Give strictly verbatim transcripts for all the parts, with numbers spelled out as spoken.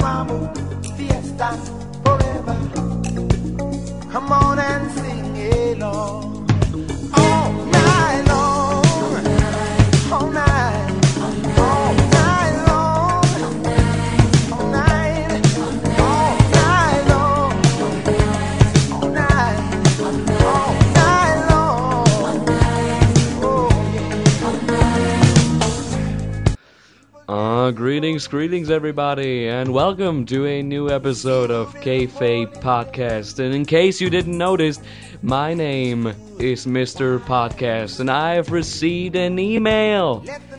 vamos, fiesta forever. Come on and sing along. All night long, all night, all night long, all night, all night long, all night, all night long. Oh yeah. Uh, greetings, greetings everybody, and welcome to a new episode of K-Fape Podcast. And in case you didn't notice, my name is Mister Podcast, and I have received an email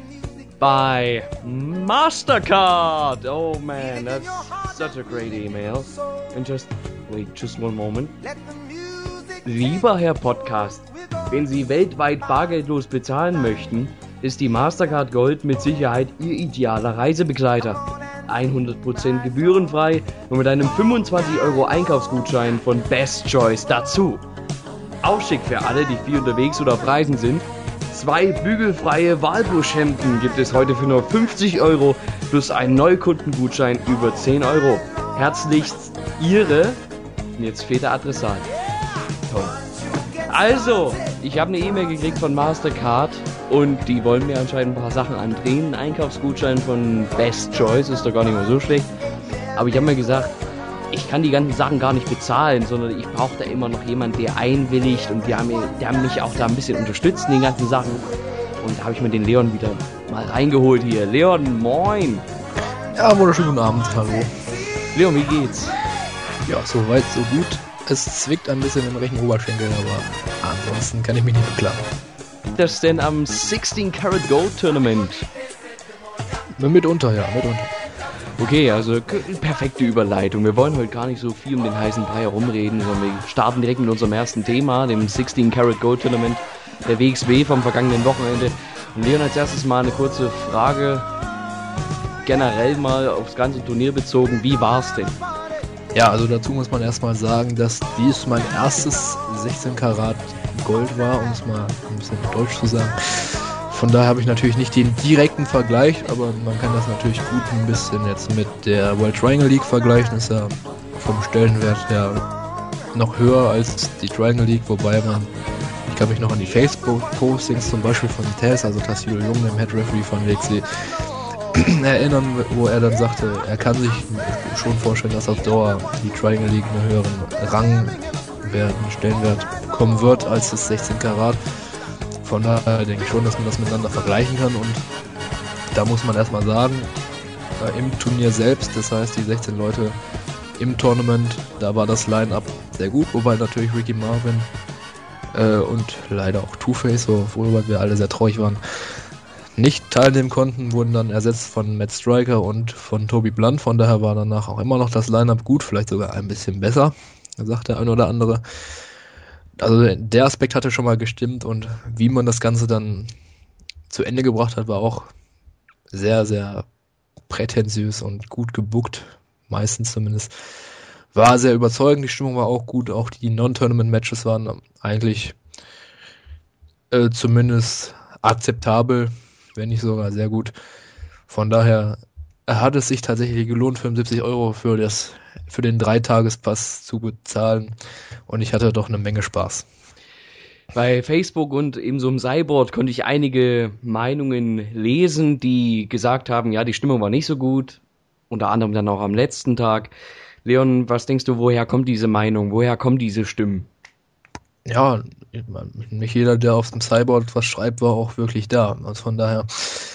by MasterCard. Oh man, that's such a great email. And just, wait, just one moment. Lieber Herr Podcast, wenn Sie weltweit bargeldlos bezahlen möchten, ist die Mastercard Gold mit Sicherheit Ihr idealer Reisebegleiter. hundert Prozent gebührenfrei und mit einem fünfundzwanzig Euro Einkaufsgutschein von Best Choice dazu. Auch schick für alle, die viel unterwegs oder auf Reisen sind. Zwei bügelfreie Walbuschhemden gibt es heute für nur fünfzig Euro plus einen Neukundengutschein über zehn Euro. Herzlichst Ihre, und jetzt fehlt der Adressat. Toll. Also, ich habe eine E-Mail gekriegt von Mastercard und die wollen mir anscheinend ein paar Sachen andrehen. Ein Einkaufsgutschein von Best Choice ist doch gar nicht mal so schlecht. Aber ich habe mir gesagt, ich kann die ganzen Sachen gar nicht bezahlen, sondern ich brauche da immer noch jemanden, der einwilligt und die haben, mir, die haben mich auch da ein bisschen unterstützt in den ganzen Sachen. Und da habe ich mir den Leon wieder mal reingeholt hier. Leon, moin! Ja, wunderschönen guten Abend, hallo. Leon, wie geht's? Ja, soweit, so gut. Es zwickt ein bisschen im rechten Oberschenkel, aber ansonsten kann ich mich nicht beklagen. Das denn am sixteen Karat Gold Tournament? Mitunter, ja, mitunter. Okay, also k- perfekte Überleitung. Wir wollen heute gar nicht so viel um den heißen Brei herumreden, sondern wir starten direkt mit unserem ersten Thema, dem sixteen Karat Gold Tournament, der W X W vom vergangenen Wochenende. Und Leon, als erstes mal eine kurze Frage, generell mal aufs ganze Turnier bezogen, wie war's denn? Ja, also dazu muss man erstmal sagen, dass dies mein erstes sechzehn Karat Gold war, um es mal ein bisschen deutsch zu sagen. Von daher habe ich natürlich nicht den direkten Vergleich, aber man kann das natürlich gut ein bisschen jetzt mit der World Triangle League vergleichen. Ist ja vom Stellenwert her noch höher als die Triangle League, wobei man, ich kann mich noch an die Facebook-Postings zum Beispiel von Tess, also Tassilo Jung, dem Head Referee von W X W, erinnern, wo er dann sagte, er kann sich schon vorstellen, dass auf Dauer die Triangle League einen höheren Rang, einen Stellenwert bekommen wird als das sechzehn Karat. Von daher denke ich schon, dass man das miteinander vergleichen kann und da muss man erstmal sagen, äh, im Turnier selbst, das heißt die sechzehn Leute im Tournament, da war das Line-Up sehr gut, wobei natürlich Ricky Marvin äh, und leider auch Two-Face, worüber wir alle sehr traurig waren, nicht teilnehmen konnten, wurden dann ersetzt von Matt Striker und von Toby Blunt, von daher war danach auch immer noch das Line-Up gut, vielleicht sogar ein bisschen besser, sagt der ein oder andere. Also der Aspekt hatte schon mal gestimmt und wie man das Ganze dann zu Ende gebracht hat, war auch sehr, sehr prätentiös und gut gebuckt, meistens zumindest. War sehr überzeugend, die Stimmung war auch gut, auch die Non-Tournament-Matches waren eigentlich äh, zumindest akzeptabel, wenn nicht sogar sehr gut. Von daher hat es sich tatsächlich gelohnt, fünfundsiebzig Euro für das für den Dreitagespass zu bezahlen und ich hatte doch eine Menge Spaß. Bei Facebook und in so einem Cyborg konnte ich einige Meinungen lesen, die gesagt haben, ja, die Stimmung war nicht so gut, unter anderem dann auch am letzten Tag. Leon, was denkst du, woher kommt diese Meinung, woher kommen diese Stimmen? Ja, nicht jeder, der auf dem Cyborg was schreibt, war auch wirklich da. Also von daher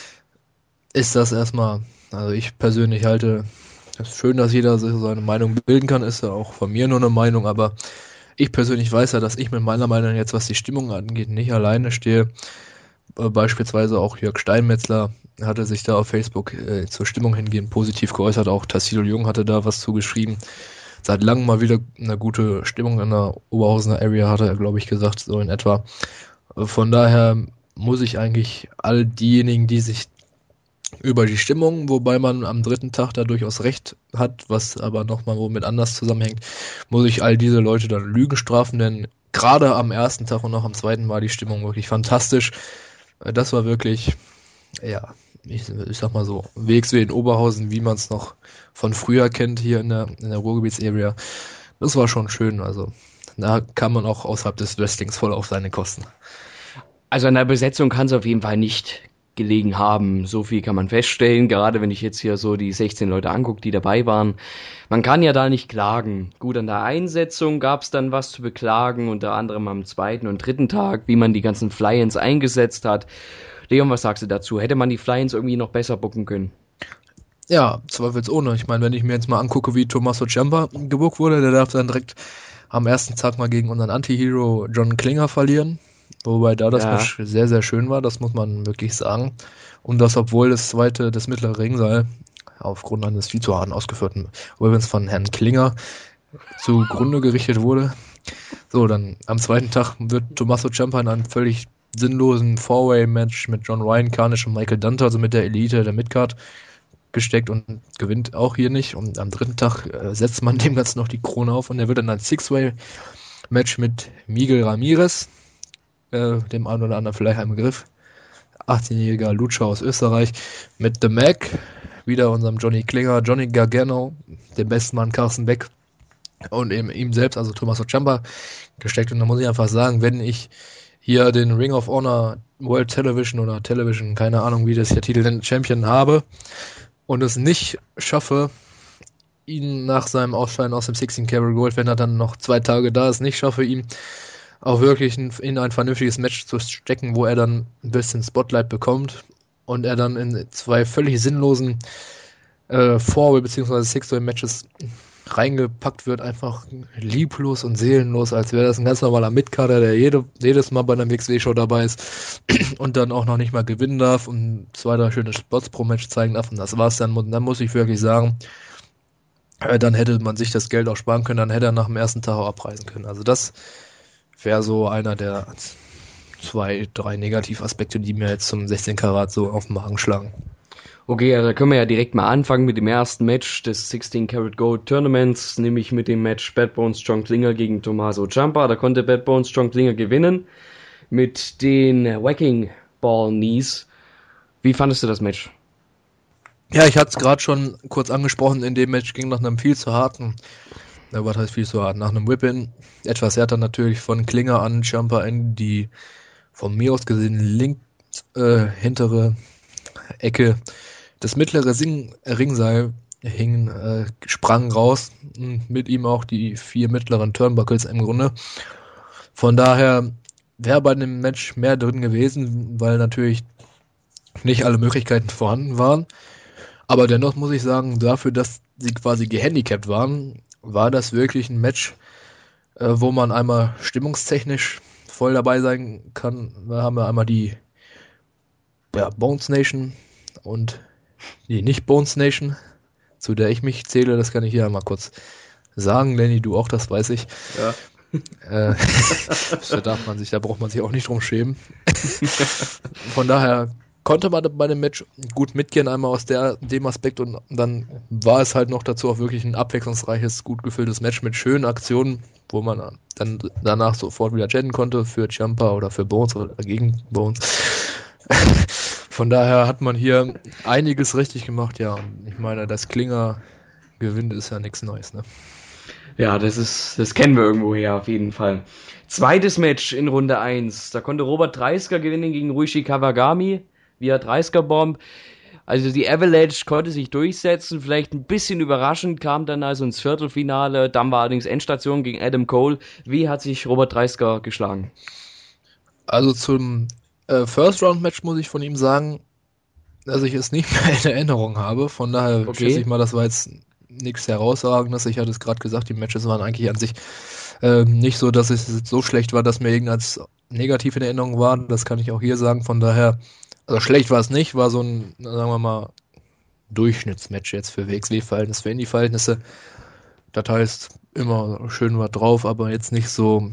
ist das erstmal, also ich persönlich halte es schön, dass jeder sich seine Meinung bilden kann, ist ja auch von mir nur eine Meinung, aber ich persönlich weiß ja, dass ich mit meiner Meinung jetzt, was die Stimmung angeht, nicht alleine stehe. Äh, beispielsweise auch Jörg Steinmetzler hatte sich da auf Facebook äh, zur Stimmung hingehend positiv geäußert, auch Tassilo Jung hatte da was zugeschrieben. Seit langem mal wieder eine gute Stimmung in der Oberhausener Area, hatte er, glaube ich, gesagt, so in etwa. Äh, von daher muss ich eigentlich all diejenigen, die sich über die Stimmung, wobei man am dritten Tag da durchaus recht hat, was aber nochmal womit anders zusammenhängt, muss ich all diese Leute dann Lügen strafen, denn gerade am ersten Tag und auch am zweiten war die Stimmung wirklich fantastisch. Das war wirklich, ja, ich, ich sag mal so, W X W in Oberhausen, wie man es noch von früher kennt hier in der, in der Ruhrgebiets-Area. Das war schon schön, also da kann man auch außerhalb des Wrestlings voll auf seine Kosten. Also an der Besetzung kann es auf jeden Fall nicht gelegen haben. So viel kann man feststellen, gerade wenn ich jetzt hier so die sechzehn Leute angucke, die dabei waren. Man kann ja da nicht klagen. Gut, an der Einsetzung gab es dann was zu beklagen, unter anderem am zweiten und dritten Tag, wie man die ganzen Fly-Ins eingesetzt hat. Leon, was sagst du dazu? Hätte man die Fly-Ins irgendwie noch besser booken können? Ja, zweifelsohne. Ich meine, wenn ich mir jetzt mal angucke, wie Tommaso Ciampa gebookt wurde, der darf dann direkt am ersten Tag mal gegen unseren Anti-Hero John Klinger verlieren. Wobei da das ja. Match sehr, sehr schön war, das muss man wirklich sagen. Und das, obwohl das zweite, das mittlere Ringseil aufgrund eines viel zu harten ausgeführten Webens von Herrn Klinger zugrunde gerichtet wurde. So, dann am zweiten Tag wird Tommaso Ciampa in einem völlig sinnlosen Four-Way-Match mit John Ryan, Carnage und Michael Dante, also mit der Elite der Midcard, gesteckt und gewinnt auch hier nicht. Und am dritten Tag äh, setzt man dem Ganzen noch die Krone auf und er wird dann ein Six-Way-Match mit Miguel Ramirez, äh, dem einen oder anderen vielleicht ein Begriff, achtzehnjähriger Lutscher aus Österreich, mit The Mac, wieder unserem Johnny Klinger, Johnny Gargano, dem besten Mann Carsten Beck und eben ihm selbst, also Tommaso Ciampa, gesteckt. Und da muss ich einfach sagen, wenn ich hier den Ring of Honor World Television oder Television, keine Ahnung, wie das der Titel denn, Champion habe und es nicht schaffe, ihn nach seinem Ausscheiden aus dem sechzehn Karat Gold, wenn er dann noch zwei Tage da ist, nicht schaffe, ihm auch wirklich in, in ein vernünftiges Match zu stecken, wo er dann ein bisschen Spotlight bekommt und er dann in zwei völlig sinnlosen äh, Four-Way- bzw. Six-Way-Matches reingepackt wird, einfach lieblos und seelenlos, als wäre das ein ganz normaler Mitkader, der jede, jedes Mal bei einer W X W-Show dabei ist und dann auch noch nicht mal gewinnen darf und zwei, drei schöne Spots pro Match zeigen darf und das war's dann. Und dann muss ich wirklich sagen, äh, dann hätte man sich das Geld auch sparen können, dann hätte er nach dem ersten Tag auch abreisen können. Also das wäre so einer der zwei, drei Negativaspekte, die mir jetzt zum sechzehn Karat so auf den Magen schlagen. Okay, also da können wir ja direkt mal anfangen mit dem ersten Match des sechzehn Karat Gold Tournaments, nämlich mit dem Match Bad Bones John Klinger gegen Tommaso Ciampa. Da konnte Bad Bones John Klinger gewinnen mit den Wrecking Ball Knees. Wie fandest du das Match? Ja, ich hatte es gerade schon kurz angesprochen, in dem Match ging nach einem viel zu harten, ja, was heißt viel zu hart, nach einem Whip-In, etwas härter natürlich von Klinger an Ciampa in die von mir aus gesehen links äh, hintere Ecke. Das mittlere Sing- Ringseil hing, äh, sprang raus, mit ihm auch die vier mittleren Turnbuckles im Grunde. Von daher wäre bei dem Match mehr drin gewesen, weil natürlich nicht alle Möglichkeiten vorhanden waren. Aber dennoch muss ich sagen, dafür, dass sie quasi gehandicapt waren, war das wirklich ein Match, äh, wo man einmal stimmungstechnisch voll dabei sein kann. Da haben wir einmal die ja, Bones Nation und die Nicht-Bones Nation, zu der ich mich zähle, das kann ich hier einmal kurz sagen. Lenny, du auch, das weiß ich. Ja. Äh, da darf man sich, da braucht man sich auch nicht drum schämen. Von daher konnte man bei dem Match gut mitgehen, einmal aus der, dem Aspekt, und dann war es halt noch dazu auch wirklich ein abwechslungsreiches, gut gefülltes Match mit schönen Aktionen, wo man dann danach sofort wieder chatten konnte für Ciampa oder für Bones oder gegen Bones. Von daher hat man hier einiges richtig gemacht, ja. Ich meine, dass Klinger gewinnt, ist ja nichts Neues, ne? Ja, das ist, das kennen wir irgendwoher auf jeden Fall. Zweites Match in Runde eins. Da konnte Robert Dreisker gewinnen gegen Ruichi Kawagami via Dreisker-Bomb. Also die Avalanche konnte sich durchsetzen, vielleicht ein bisschen überraschend, kam dann also ins Viertelfinale. Dann war allerdings Endstation gegen Adam Cole. Wie hat sich Robert Dreisker geschlagen? Also zum äh, First-Round-Match muss ich von ihm sagen, dass ich es nicht mehr in Erinnerung habe. Von daher okay. Schätze ich mal, das war jetzt nichts Herausragendes. Ich hatte es gerade gesagt, die Matches waren eigentlich an sich äh, nicht so, dass es so schlecht war, dass mir irgendwas negativ in Erinnerung war. Das kann ich auch hier sagen. Von daher, also schlecht war es nicht, war so ein, sagen wir mal, Durchschnittsmatch jetzt für W X W-Verhältnisse, für Indie-Verhältnisse. Das heißt, immer schön was drauf, aber jetzt nicht so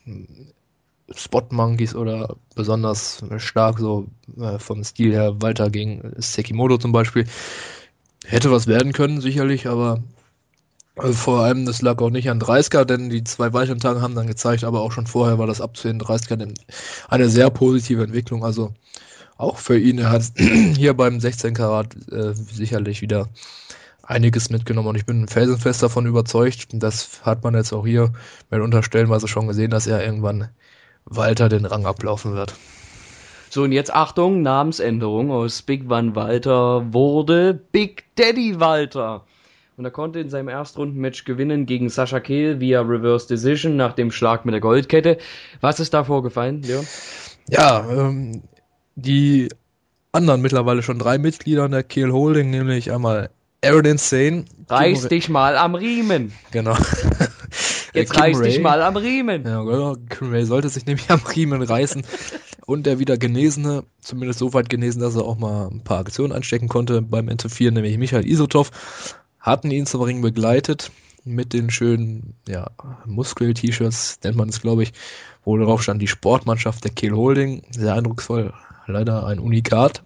Spot-Monkeys oder besonders stark, so äh, vom Stil her weiter gegen Sekimoto zum Beispiel. Hätte was werden können, sicherlich, aber also vor allem, das lag auch nicht an Dreisker, denn die zwei weiteren Tage haben dann gezeigt, aber auch schon vorher war das abzusehen, Dreisker eine sehr positive Entwicklung, also auch für ihn. Er hat hier beim sechzehn Karat äh, sicherlich wieder einiges mitgenommen und ich bin felsenfest davon überzeugt, das hat man jetzt auch hier mitunter stellenweise schon gesehen, dass er irgendwann Walter den Rang ablaufen wird. So, und jetzt Achtung, Namensänderung. Aus Big Van Walter wurde Big Daddy Walter. Und er konnte in seinem Erstrundenmatch gewinnen gegen Sascha Kehl via Reverse Decision nach dem Schlag mit der Goldkette. Was ist da vorgefallen, Leon? Ja, ähm, die anderen mittlerweile schon drei Mitglieder der Kehl Holding, nämlich einmal Aaron Insane. Reiß Kim dich mal am Riemen. Genau. Jetzt Kim reiß Ray. dich mal am Riemen. Ja, genau. Kim Ray sollte sich nämlich am Riemen reißen. Und der wieder Genesene, zumindest so weit genesen, dass er auch mal ein paar Aktionen anstecken konnte beim Interferen, nämlich Michael Isotov, hatten ihn zum Ring begleitet mit den schönen, ja, Muskel-T-Shirts, nennt man es, glaube ich, wo drauf stand die Sportmannschaft der Kehl Holding. Sehr eindrucksvoll, leider ein Unikat.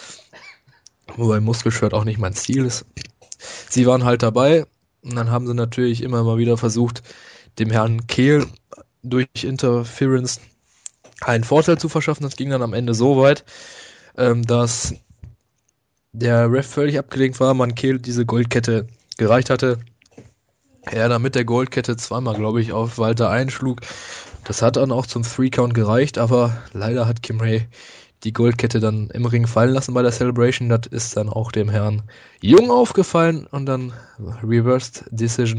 Wobei Muskelshirt auch nicht mein Stil ist. Sie waren halt dabei und dann haben sie natürlich immer mal wieder versucht, dem Herrn Kehl durch Interference einen Vorteil zu verschaffen. Das ging dann am Ende so weit, ähm, dass der Ref völlig abgelenkt war, man Kehl diese Goldkette gereicht hatte. Er dann mit der Goldkette zweimal, glaube ich, auf Walter einschlug. Das hat dann auch zum Three-Count gereicht, aber leider hat Kim Ray die Goldkette dann im Ring fallen lassen bei der Celebration. Das ist dann auch dem Herrn Jung aufgefallen und dann Reversed Decision.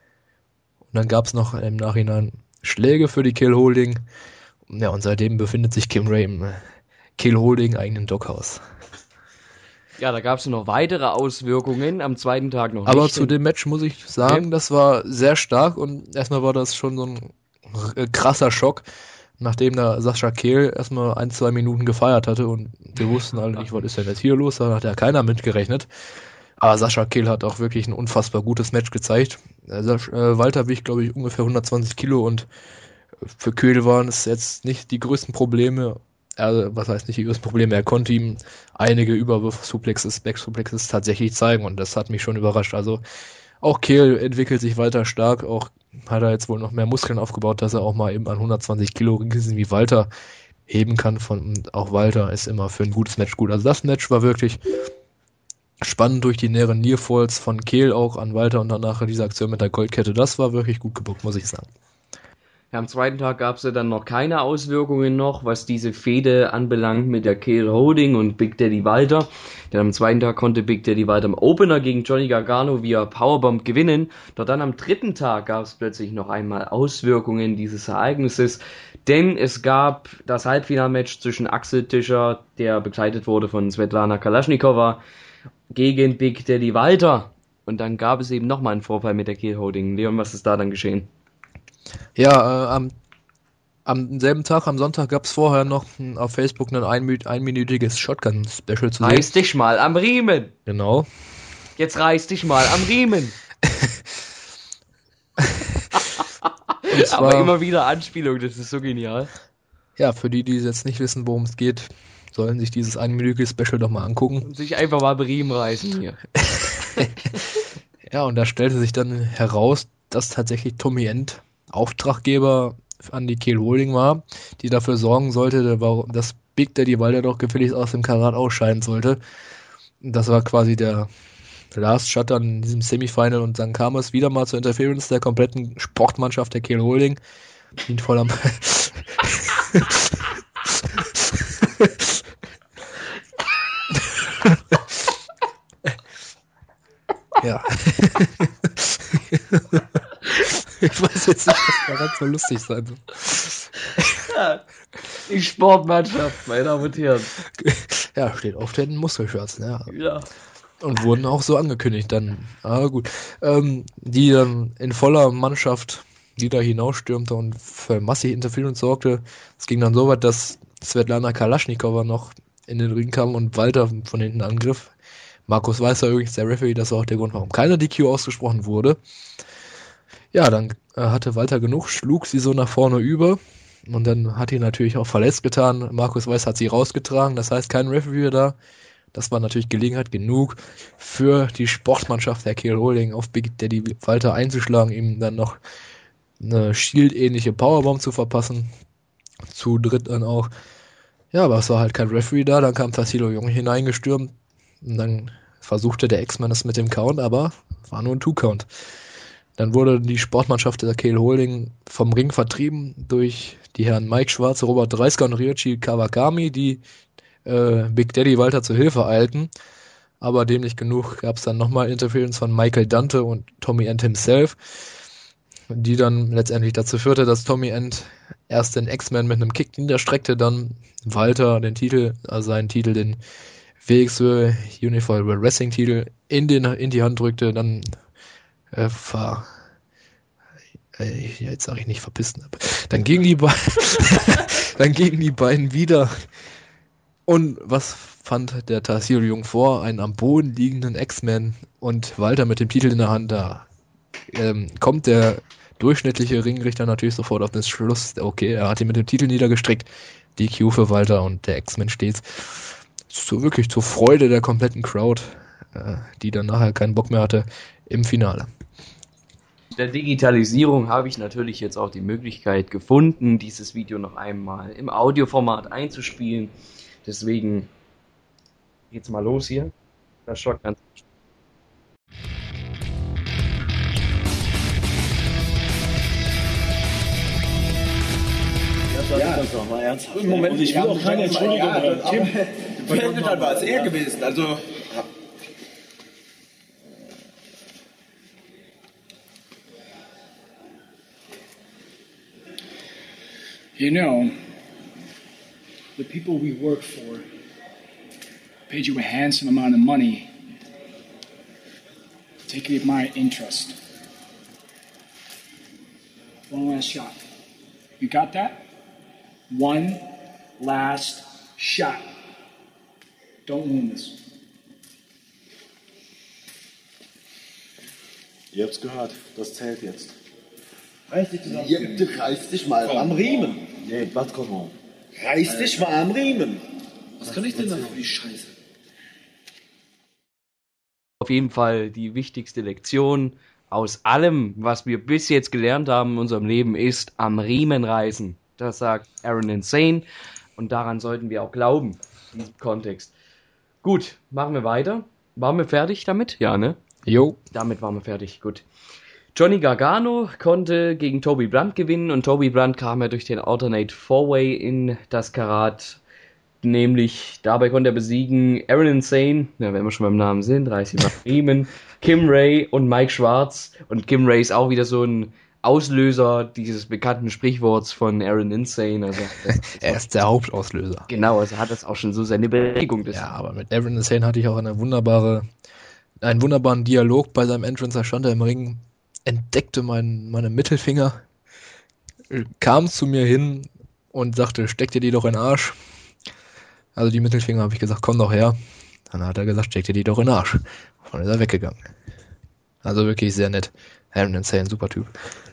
Und dann gab es noch im Nachhinein Schläge für die Kehl Holding. Ja, und seitdem befindet sich Kim Ray im Kehl Holding eigenen Doghouse. Ja, da gab es noch weitere Auswirkungen, am zweiten Tag noch Aber nicht. zu dem Match muss ich sagen, Okay. das war sehr stark und erstmal war das schon so ein r- krasser Schock, nachdem da Sascha Kehl erstmal ein, zwei Minuten gefeiert hatte und wir wussten alle nicht, was ist denn jetzt hier los, da hat ja keiner mitgerechnet. Aber Sascha Kehl hat auch wirklich ein unfassbar gutes Match gezeigt. Also, äh, Walter wiegt, glaube ich, ungefähr hundertzwanzig Kilo und für Kehl waren es jetzt nicht die größten Probleme. Also, was heißt nicht die größten Probleme? Er konnte ihm einige Überwurf-Suplexes, Back-Suplexes tatsächlich zeigen und das hat mich schon überrascht. Also auch Kehl entwickelt sich weiter stark, auch hat er jetzt wohl noch mehr Muskeln aufgebaut, dass er auch mal eben an hundertzwanzig Kilo Riesen wie Walter heben kann. Von, und auch Walter ist immer für ein gutes Match gut. Also das Match war wirklich spannend durch die näheren Nearfalls von Kehl auch an Walter und danach diese Aktion mit der Goldkette. Das war wirklich gut gebuckt, muss ich sagen. Ja, am zweiten Tag gab es ja dann noch keine Auswirkungen noch, was diese Fehde anbelangt mit der Kehl Holding und Big Daddy Walter. Denn am zweiten Tag konnte Big Daddy Walter im Opener gegen Johnny Gargano via Powerbomb gewinnen. Doch dann am dritten Tag gab es plötzlich noch einmal Auswirkungen dieses Ereignisses. Denn es gab das Halbfinalmatch zwischen Axel Tischer, der begleitet wurde von Svetlana Kalaschnikova, gegen Big Daddy Walter. Und dann gab es eben nochmal einen Vorfall mit der Kehl Holding. Leon, was ist da dann geschehen? Ja, äh, am, am selben Tag, am Sonntag, gab es vorher noch hm, auf Facebook ein einmü- einminütiges Shotgun-Special zu sehen. Reiß dich mal am Riemen! Genau. Jetzt reiß dich mal am Riemen! Und zwar, Aber immer wieder Anspielung, das ist so genial. ja, für die, die jetzt nicht wissen, worum es geht, sollen sich dieses einminütige Special doch mal angucken. Und sich einfach mal am Riemen reißen hier. Ja, und da stellte sich dann heraus, dass tatsächlich Tommy End Auftraggeber an die Kehl Holding war, die dafür sorgen sollte, dass Big Daddy Walter doch gefälligst aus dem Karat ausscheiden sollte. Das war quasi der Last Shot dann in diesem Semifinal und dann kam es wieder mal zur Interference der kompletten Sportmannschaft der Kehl Holding. Ihn voll am Ja. Ich weiß jetzt nicht, was daran so lustig sein soll. Ja, die Sportmannschaft, meine Damen und Herren. Ja, steht auf den Muskelshirts, ne? Ja. Und wurden auch so angekündigt dann. Ah, gut. Ähm, die dann in voller Mannschaft wieder hinausstürmte und für massive Interference sorgte. Es ging dann so weit, dass Svetlana Kalaschnikova noch in den Ring kam und Walter von hinten angriff. Markus Weißer übrigens, der Referee, das war auch der Grund, warum keine D Q ausgesprochen wurde. Ja, dann äh, hatte Walter genug, schlug sie so nach vorne über und dann hat ihn natürlich auch verletzt getan. Markus Weiß hat sie rausgetragen, das heißt kein Referee da. Das war natürlich Gelegenheit genug für die Sportmannschaft der Kehl Holding auf Big Daddy Walter einzuschlagen, ihm dann noch eine Shield-ähnliche Powerbomb zu verpassen. Zu dritt dann auch, Ja, aber es war halt kein Referee da, dann kam Tassilo Jung hineingestürmt und dann versuchte der X-Man es mit dem Count, aber war nur ein Two-Count. Dann wurde die Sportmannschaft der Kehl Holding vom Ring vertrieben durch die Herren Mike Schwarz, Robert Dreisker und Ryoichi Kawakami, die äh, Big Daddy Walter zur Hilfe eilten. Aber dem nicht genug gab es dann nochmal Interference von Michael Dante und Tommy End himself, die dann letztendlich dazu führte, dass Tommy End erst den X-Man mit einem Kick niederstreckte, dann Walter den Titel, also seinen Titel, den W X W Unified World Wrestling Titel in, den, in die Hand drückte, dann äh, war, äh, jetzt sage ich nicht verpissen, dann gingen die beiden, dann gingen die beiden wieder. Und was fand der Tassilo Jung vor? Einen am Boden liegenden X-Man und Walter mit dem Titel in der Hand. Da ähm, kommt der durchschnittliche Ringrichter natürlich sofort auf den Schluss. Okay, er hat ihn mit dem Titel niedergestreckt. D Q für Walter und der X-Man steht so wirklich zur Freude der kompletten Crowd, äh, die dann nachher keinen Bock mehr hatte, im Finale. In der Digitalisierung habe ich natürlich jetzt auch die Möglichkeit gefunden, dieses Video noch einmal im Audioformat einzuspielen. Deswegen geht's mal los hier. Das Schock ganz. Ja, das war mal ernsthaft. Im Moment, und ich will auch keine Entschuldigung. Ja, aber aber Tim, Tim, dann war es er gewesen. Also, you know, the people we work for paid you a handsome amount of money to take my interest. One last shot. You got that? One last shot. Don't ruin this. ihr habt's gehört, das zählt jetzt. reiß dich zusammen. Ja, du reiß dich mal am Riemen. Nee, was kommt? Reiß dich mal am Riemen. Was kann ich denn da für die Scheiße? Auf jeden Fall die wichtigste Lektion aus allem, was wir bis jetzt gelernt haben in unserem Leben, ist am Riemen reißen. Das sagt Aaron Insane und daran sollten wir auch glauben, in diesem Kontext. Gut, machen wir weiter. Waren wir fertig damit? Ja, ne? Jo. Damit waren wir fertig, gut. Johnny Gargano konnte gegen Toby Blunt gewinnen und Toby Blunt kam ja durch den Alternate Four-Way in das Karat. Nämlich, dabei konnte er besiegen Aaron Insane, ja, wenn wir schon beim Namen sind, reiß ihn mal Riemen, Kim Ray und Mike Schwarz. Und Kim Ray ist auch wieder so ein Auslöser dieses bekannten Sprichworts von Aaron Insane. Also, das, das er ist der Hauptauslöser. Genau, also hat das auch schon so seine Berechtigung. Ja, aber mit Aaron Insane hatte ich auch eine wunderbare, einen wunderbaren Dialog bei seinem Entrance. Da stand er im Ring, entdeckte mein, meine Mittelfinger, kam zu mir hin und sagte, steck dir die doch in den Arsch. Also die Mittelfinger habe ich gesagt, komm doch her. Dann hat er gesagt, steck dir die doch in den Arsch. Und dann ist er weggegangen. Also wirklich sehr nett. Aaron Insane, super Typ.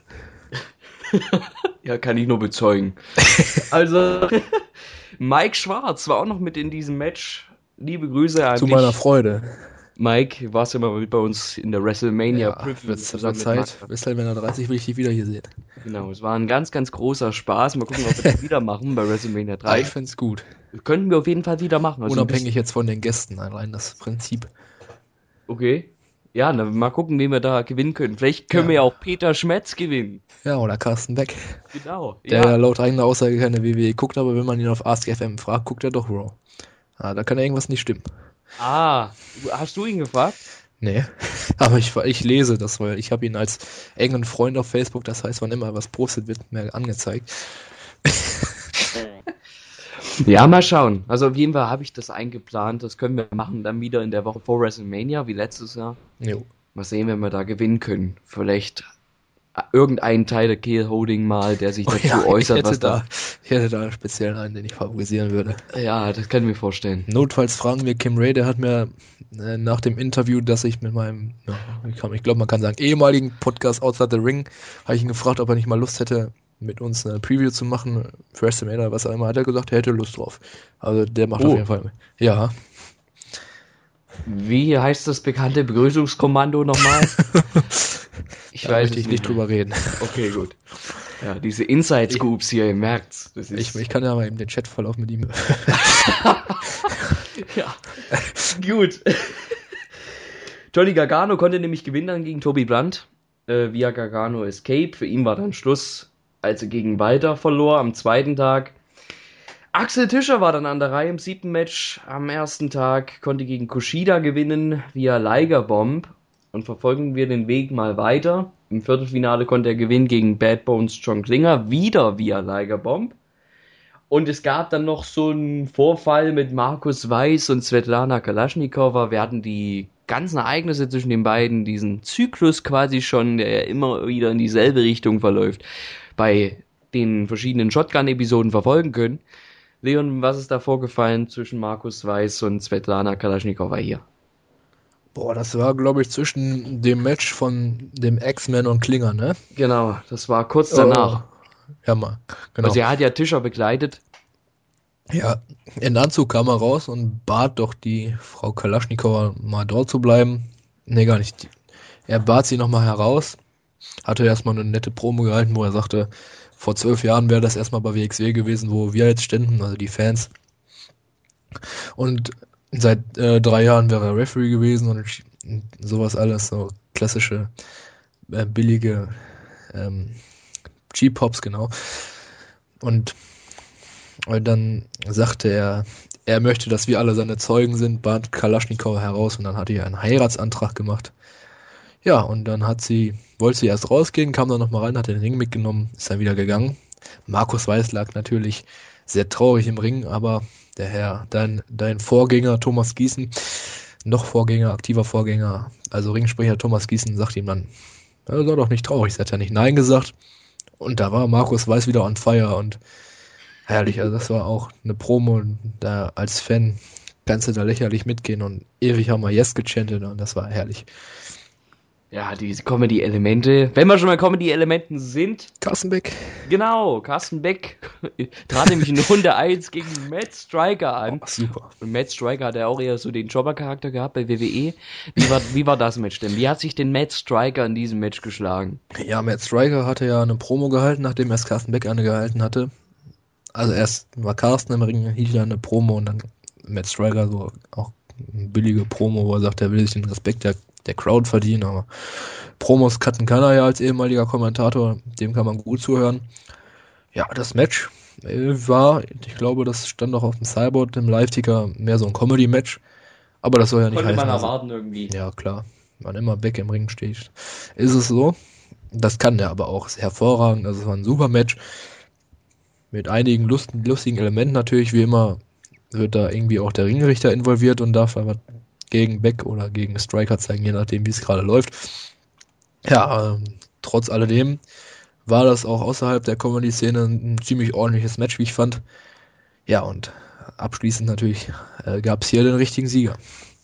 Ja, kann ich nur bezeugen. Also, Mike Schwarz war auch noch mit in diesem Match. Liebe Grüße an Zu dich. meiner Freude. Mike, warst ja mal mit bei uns in der WrestleMania. Ja, wird, wird Zeit. Bis halt, wenn er dreißig will ich dich wieder hier sehen. Genau, es war ein ganz, ganz großer Spaß. Mal gucken, ob wir das wieder machen bei WrestleMania drei. Ja, ich find's gut. Könnten wir auf jeden Fall wieder machen. Also unabhängig jetzt von den Gästen, allein das Prinzip. Okay. Ja, dann mal gucken, wen wir da gewinnen können. Vielleicht können ja. wir ja auch Peter Schmetz gewinnen. Ja, oder Carsten Beck. Genau. Der ja. laut eigener Aussage keine W W E guckt, aber wenn man ihn auf Ask F M fragt, guckt er doch Raw. Ah, da kann ja irgendwas nicht stimmen. Ah, hast du ihn gefragt? Nee, aber ich, ich lese das, weil ich habe ihn als engen Freund auf Facebook, das heißt, wann immer was postet, wird mir angezeigt. Ja, mal schauen. Also auf jeden Fall habe ich das eingeplant, das können wir machen dann wieder in der Woche vor WrestleMania, wie letztes Jahr. Jo. Mal sehen, wenn wir da gewinnen können. Vielleicht irgendeinen Teil der Kehl Holding mal, der sich oh dazu ja, äußert, ich hätte was da... da... Ich hätte da einen speziellen einen, den ich favorisieren würde. Ja, das kann ich mir vorstellen. Notfalls fragen wir Kim Ray, der hat mir äh, nach dem Interview, das ich mit meinem, ja, ich, ich glaube, man kann sagen, ehemaligen Podcast Outside the Ring, habe ich ihn gefragt, ob er nicht mal Lust hätte, mit uns eine Preview zu machen, für WrestleMania, was er immer, hat er gesagt, er hätte Lust drauf. Also der macht oh. auf jeden Fall mit. Ja. Wie heißt das bekannte Begrüßungskommando nochmal? Ich da weiß möchte ich nicht drüber reden. Okay, gut. Ja, diese Inside-Scoops hier im März. Das ist Ich, ich kann ja mal eben den Chatverlauf mit ihm. ja, gut. Johnny Gargano konnte nämlich gewinnen dann gegen Toby Blunt äh, via Gargano Escape. Für ihn war dann Schluss, als er gegen Walter verlor am zweiten Tag. Axel Tischer war dann an der Reihe im siebten Match. Am ersten Tag konnte gegen Kushida gewinnen via Liger Bomb. Und verfolgen wir den Weg mal weiter. Im Viertelfinale konnte er gewinnen gegen Bad Bones John Klinger, wieder via Liger Bomb. Und es gab dann noch so einen Vorfall mit Markus Weiß und Svetlana Kalaschnikova. Wir hatten die ganzen Ereignisse zwischen den beiden, diesen Zyklus quasi schon, der ja immer wieder in dieselbe Richtung verläuft, bei den verschiedenen Shotgun-Episoden verfolgen können. Leon, was ist da vorgefallen zwischen Markus Weiß und Svetlana Kalaschnikova hier? Boah, das war, glaube ich, zwischen dem Match von dem X-Men und Klinger, ne? Genau, das war kurz danach. Oh, ja, mal. Genau. Also er hat ja Tischer begleitet. Ja, in Anzug kam er raus und bat doch die Frau Kalaschnikova mal dort zu bleiben. Ne, gar nicht. Er bat sie nochmal heraus, hatte erstmal eine nette Promo gehalten, wo er sagte, vor zwölf Jahren wäre das erstmal bei W X W gewesen, wo wir jetzt ständen, also die Fans. Und seit äh, drei Jahren wäre er Referee gewesen und sowas alles, so klassische, äh, billige ähm, G-Pops, genau. Und, und dann sagte er, er möchte, dass wir alle seine Zeugen sind, bat Kalaschnikova heraus und dann hat er einen Heiratsantrag gemacht. Ja, und dann hat sie, wollte sie erst rausgehen, kam dann nochmal rein, hat den Ring mitgenommen, ist dann wieder gegangen. Markus Weiß lag natürlich sehr traurig im Ring, aber der Herr, dein, dein Vorgänger Thomas Gießen, noch Vorgänger, aktiver Vorgänger, also Ringsprecher Thomas Gießen, sagt ihm dann, er sei doch nicht traurig, sie hat ja nicht Nein gesagt. Und da war Markus Weiß wieder on fire und herrlich, also das war auch eine Promo, da als Fan kannst du da lächerlich mitgehen und ewig haben wir Yes gechantet und das war herrlich. Ja, diese Comedy-Elemente. Wenn wir schon mal Comedy-Elementen sind. Carsten Beck. Genau, Carsten Beck trat nämlich in Runde eins gegen Matt Striker an. Oh, super. Und Matt Striker hat ja auch eher so den Jobber-Charakter gehabt bei W W E. Wie war, wie war das Match denn? Wie hat sich denn Matt Striker in diesem Match geschlagen? Ja, Matt Striker hatte ja eine Promo gehalten, nachdem erst Carsten Beck eine gehalten hatte. Also erst war Carsten im Ring, hielt er eine Promo und dann Matt Striker so auch eine billige Promo, wo er sagt, er will sich den Respekt der der Crowd verdienen, aber Promos cutten kann er ja als ehemaliger Kommentator, dem kann man gut zuhören. Ja, das Match äh, war, ich glaube, das stand auch auf dem Cyborg, im Live-Ticker, mehr so ein Comedy-Match, aber das soll ja nicht Konnte heißen. man Also, erwarten irgendwie. ja, klar, wann immer Beck im Ring steht, ist es so. Das kann der aber auch hervorragend, also es war ein super Match, mit einigen lust- lustigen Elementen natürlich, wie immer wird da irgendwie auch der Ringrichter involviert und darf aber gegen Beck oder gegen Striker zeigen, je nachdem, wie es gerade läuft. Ja, ähm, trotz alledem war das auch außerhalb der Comedy-Szene ein ziemlich ordentliches Match, wie ich fand. Ja, und abschließend natürlich äh, gab es hier den richtigen Sieger.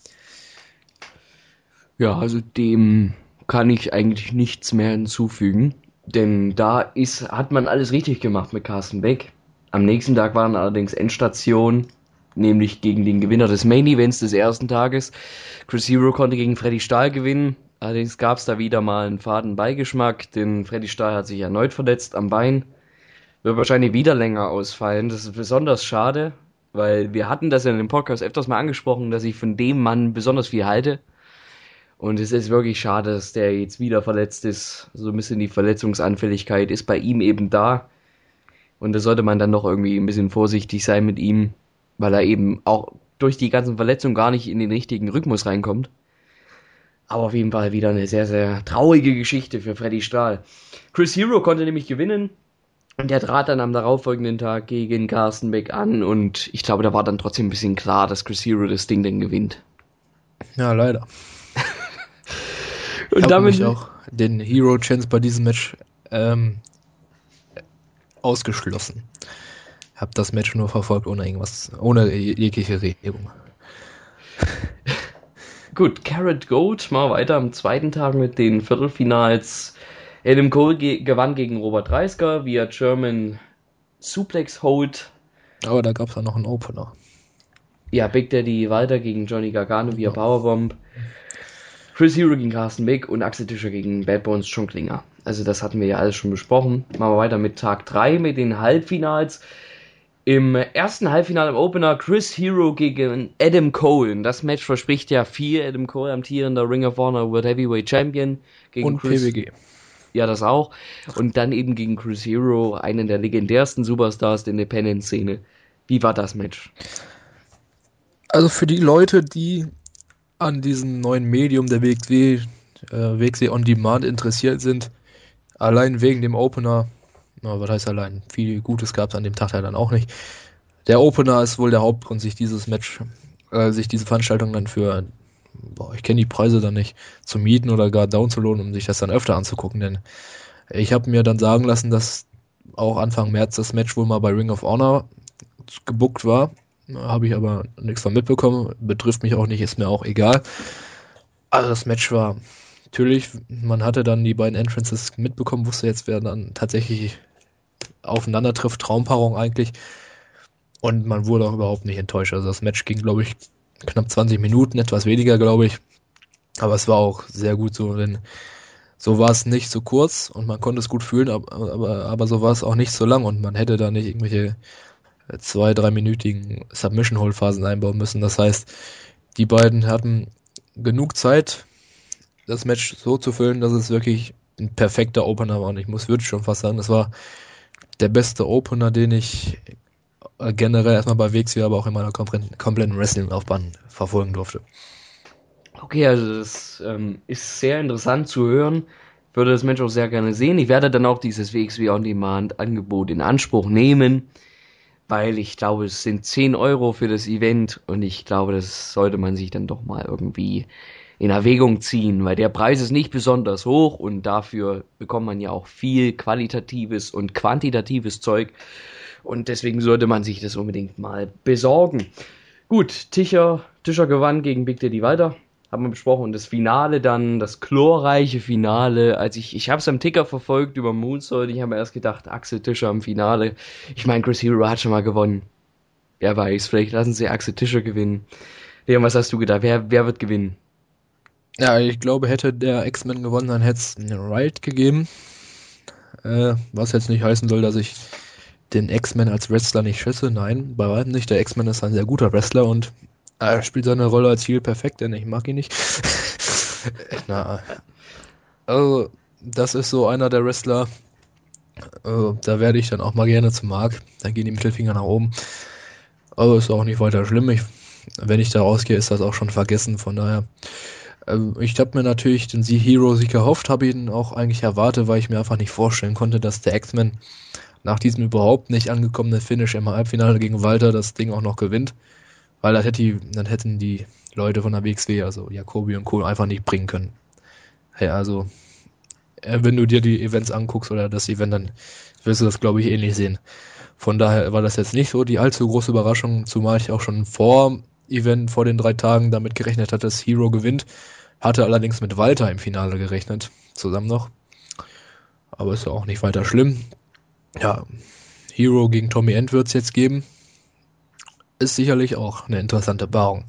Ja, also dem kann ich eigentlich nichts mehr hinzufügen, denn da ist, hat man alles richtig gemacht mit Carsten Beck. Am nächsten Tag waren allerdings Endstation, nämlich gegen den Gewinner des Main Events des ersten Tages. Chris Hero konnte gegen Freddy Stahl gewinnen, allerdings gab es da wieder mal einen faden Beigeschmack, denn Freddy Stahl hat sich erneut verletzt am Bein, wird wahrscheinlich wieder länger ausfallen. Das ist besonders schade, weil wir hatten das ja in dem Podcast öfters mal angesprochen, dass ich von dem Mann besonders viel halte. Und es ist wirklich schade, dass der jetzt wieder verletzt ist. So ein bisschen die Verletzungsanfälligkeit ist bei ihm eben da. Und da sollte man dann doch irgendwie ein bisschen vorsichtig sein mit ihm, weil er eben auch durch die ganzen Verletzungen gar nicht in den richtigen Rhythmus reinkommt. Aber auf jeden Fall wieder eine sehr, sehr traurige Geschichte für Freddy Stahl. Chris Hero konnte nämlich gewinnen und der trat dann am darauffolgenden Tag gegen Carsten Beck an und ich glaube, da war dann trotzdem ein bisschen klar, dass Chris Hero das Ding dann gewinnt. Ja, leider. Und ich damit habe mich auch den Hero Chance bei diesem Match ähm, ausgeschlossen. Hab das Match nur verfolgt, ohne irgendwas, ohne jegliche Regung. Gut, Carrot Gold, mal weiter am zweiten Tag mit den Viertelfinals. Adam Cole ge- gewann gegen Robert Dreisker via German Suplex Hold. Aber da gab es ja noch einen Opener. Ja, Big Daddy Walter gegen Johnny Gargano via Powerbomb. Chris Hero gegen Carsten Beck und Axel Tischer gegen Bad Bones John Klinger. also das hatten wir ja alles schon besprochen. Machen wir weiter mit Tag drei, mit den Halbfinals. Im ersten Halbfinale im Opener Chris Hero gegen Adam Cole. Das Match verspricht ja viel. Adam Cole, amtierender Ring of Honor World Heavyweight Champion. Gegen Und Chris, P W G. Ja, das auch. Und dann eben gegen Chris Hero, einen der legendärsten Superstars der Independent-Szene. Wie war das Match? Also für die Leute, die an diesem neuen Medium der W X W, äh, W X W On Demand interessiert sind, allein wegen dem Opener, na, was heißt allein? Viel Gutes gab es an dem Tag ja dann auch nicht. Der Opener ist wohl der Hauptgrund, sich dieses Match, äh, sich diese Veranstaltung dann für, boah, ich kenne die Preise dann nicht, zu mieten oder gar downzuladen, um sich das dann öfter anzugucken, denn ich habe mir dann sagen lassen, dass auch Anfang März das Match wohl mal bei Ring of Honor gebuckt war. Habe ich aber nichts von mitbekommen, betrifft mich auch nicht, ist mir auch egal. Also das Match war natürlich, man hatte dann die beiden Entrances mitbekommen, wusste jetzt, wer dann tatsächlich aufeinander trifft, Traumpaarung eigentlich. Und man wurde auch überhaupt nicht enttäuscht. Also das Match ging, glaube ich, knapp zwanzig Minuten, etwas weniger, glaube ich. Aber es war auch sehr gut so, denn so war es nicht so kurz und man konnte es gut fühlen, aber, aber, aber so war es auch nicht so lang und man hätte da nicht irgendwelche zwei, dreiminütigen Submission-Hold-Phasen einbauen müssen. Das heißt, die beiden hatten genug Zeit, das Match so zu füllen, dass es wirklich ein perfekter Opener war. Und ich muss wirklich schon fast sagen, das war der beste Opener, den ich generell erstmal bei W X W, aber auch in meiner kompletten Wrestling-Laufbahn verfolgen durfte. Okay, also das ähm, ist sehr interessant zu hören. Ich würde das Match auch sehr gerne sehen. Ich werde dann auch dieses W X W On Demand Angebot in Anspruch nehmen, weil ich glaube, es sind zehn Euro für das Event und ich glaube, das sollte man sich dann doch mal irgendwie in Erwägung ziehen, weil der Preis ist nicht besonders hoch und dafür bekommt man ja auch viel qualitatives und quantitatives Zeug und deswegen sollte man sich das unbedingt mal besorgen. Gut, Tischer, Tischer gewann gegen Big Daddy Walter, haben wir besprochen, und das Finale dann, das glorreiche Finale, als ich, ich habe es am Ticker verfolgt über Moonsault, ich habe erst gedacht, Axel Tischer im Finale, ich meine, Chris Hero hat schon mal gewonnen, wer weiß, vielleicht lassen sie Axel Tischer gewinnen. Leon, was hast du gedacht, wer, wer wird gewinnen? Ja, ich glaube, hätte der X-Men gewonnen, dann hätte es eine Riot gegeben. Äh, was jetzt nicht heißen soll, dass ich den X-Men als Wrestler nicht schätze. Nein, bei weitem nicht. Der X-Men ist ein sehr guter Wrestler und er spielt seine Rolle als Heel perfekt, denn ich mag ihn nicht. Na, also, das ist so einer der Wrestler, äh, da werde ich dann auch mal gerne zum Mark. Dann gehen die Mittelfinger nach oben. Aber ist auch nicht weiter schlimm. Ich, wenn ich da rausgehe, ist das auch schon vergessen. Von daher, ich habe mir natürlich den Hero-Sieg erhofft, habe ihn auch eigentlich erwartet, weil ich mir einfach nicht vorstellen konnte, dass der X-Men nach diesem überhaupt nicht angekommenen Finish im Halbfinale gegen Walter das Ding auch noch gewinnt. Weil das hätte die, dann hätten die Leute von der W X W, also Jacobi und Co. einfach nicht bringen können. Ja, also, wenn du dir die Events anguckst oder das Event, dann wirst du das, glaube ich, ähnlich sehen. Von daher war das jetzt nicht so die allzu große Überraschung, zumal ich auch schon vor Event, vor den drei Tagen damit gerechnet hatte, dass Hero gewinnt. Hatte allerdings mit Walter im Finale gerechnet, zusammen noch. Aber ist ja auch nicht weiter schlimm. Ja, Hero gegen Tommy End wird es jetzt geben. Ist sicherlich auch eine interessante Paarung.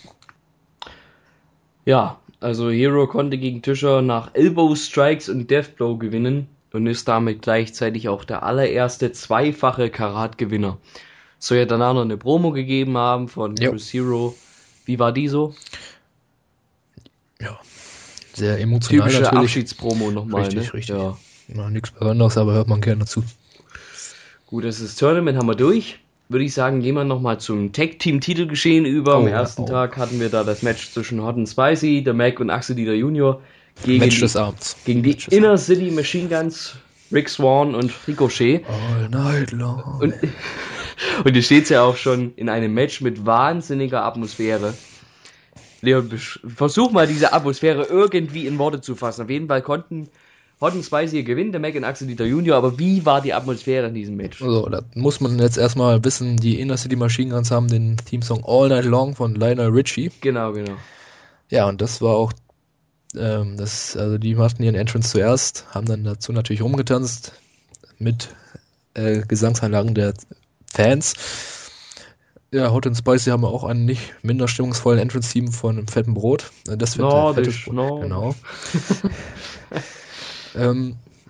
Ja, also Hero konnte gegen Tischer nach Elbow Strikes und Deathblow gewinnen und ist damit gleichzeitig auch der allererste zweifache Karat-Gewinner. Soll ja danach noch eine Promo gegeben haben von Jo. Chris Hero. Wie war die so? Ja, sehr emotional Typische natürlich. Abschiedspromo nochmal, Richtig, ne? richtig. Ja. Ja, nichts Besonderes, aber hört man gerne zu. Gut, das ist das Tournament, haben wir durch. Würde ich sagen, gehen wir nochmal zum Tag-Team-Titelgeschehen über. Am Oh, ersten oh. Tag hatten wir da das Match zwischen Hot and Spicy, der Mac und Axel Dieter Junior gegen Match die, des Abends. gegen die Match des Inner City Machine Guns, Rick Swan und Ricochet. All night long. Und, und hier steht's ja auch schon in einem Match mit wahnsinniger Atmosphäre. Leon, besch- versuch mal diese Atmosphäre irgendwie in Worte zu fassen. Auf jeden Fall konnten Hot and Spicy gewinnen, der Mac und Axel Dieter Junior, aber wie war die Atmosphäre in diesem Match? Also, da muss man jetzt erstmal wissen, die Inner City Machine Guns haben den Teamsong All Night Long von Lionel Richie. Genau, genau. Ja, und das war auch, ähm, das, also die machten ihren Entrance zuerst, haben dann dazu natürlich rumgetanzt mit äh, Gesangsanlagen der Fans. Ja, Hot and Spicy haben auch einen nicht minder stimmungsvollen Entrance-Team von einem fetten Brot. Äh, Das wird Nordisch, fettes Brot. nordisch. Genau. ähm,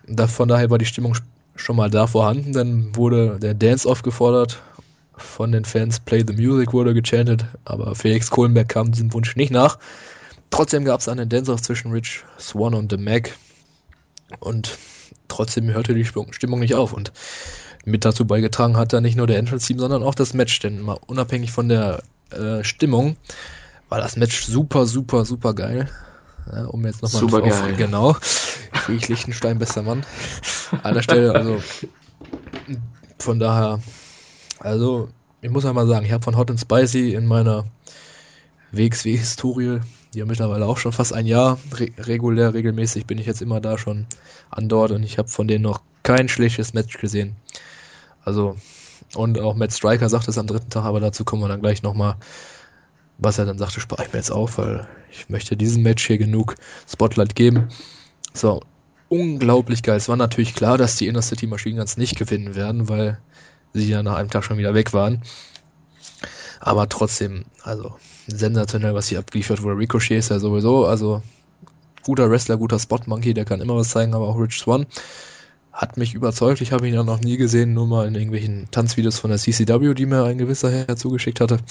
da, von daher war die Stimmung schon mal da vorhanden. Dann wurde der Dance-Off gefordert von den Fans, Play the Music wurde gechantet, aber Felix Kohlenberg kam diesem Wunsch nicht nach. Trotzdem gab es einen Dance-Off zwischen Rich Swann und The Mac und trotzdem hörte die Stimmung nicht auf und mit dazu beigetragen hat da nicht nur der Entrance-Team, sondern auch das Match, denn mal unabhängig von der äh, Stimmung war das Match super, super, super geil. Ja, um jetzt nochmal super auf, geil. Genau, Friedrich Lichtenstein, bester Mann an der Stelle, also von daher, also ich muss einmal sagen, ich habe von Hot and Spicy in meiner W X W-Historie, die ja mittlerweile auch schon fast ein Jahr re- regulär, regelmäßig bin ich jetzt immer da schon an dort und ich habe von denen noch kein schlechtes Match gesehen. Also, und auch Matt Striker sagt es am dritten Tag, aber dazu kommen wir dann gleich nochmal. Was er dann sagte, spare ich mir jetzt auf, weil ich möchte diesem Match hier genug Spotlight geben. So, unglaublich geil. Es war natürlich klar, dass die Inner City Machine Guns nicht gewinnen werden, weil sie ja nach einem Tag schon wieder weg waren. Aber trotzdem, also sensationell, was hier abgeliefert wurde. Ricochet ist ja sowieso, also guter Wrestler, guter Spot Monkey, der kann immer was zeigen, aber auch Rich Swann hat mich überzeugt. Ich habe ihn ja noch nie gesehen, nur mal in irgendwelchen Tanzvideos von der C C W, die mir ein gewisser Herr zugeschickt hatte.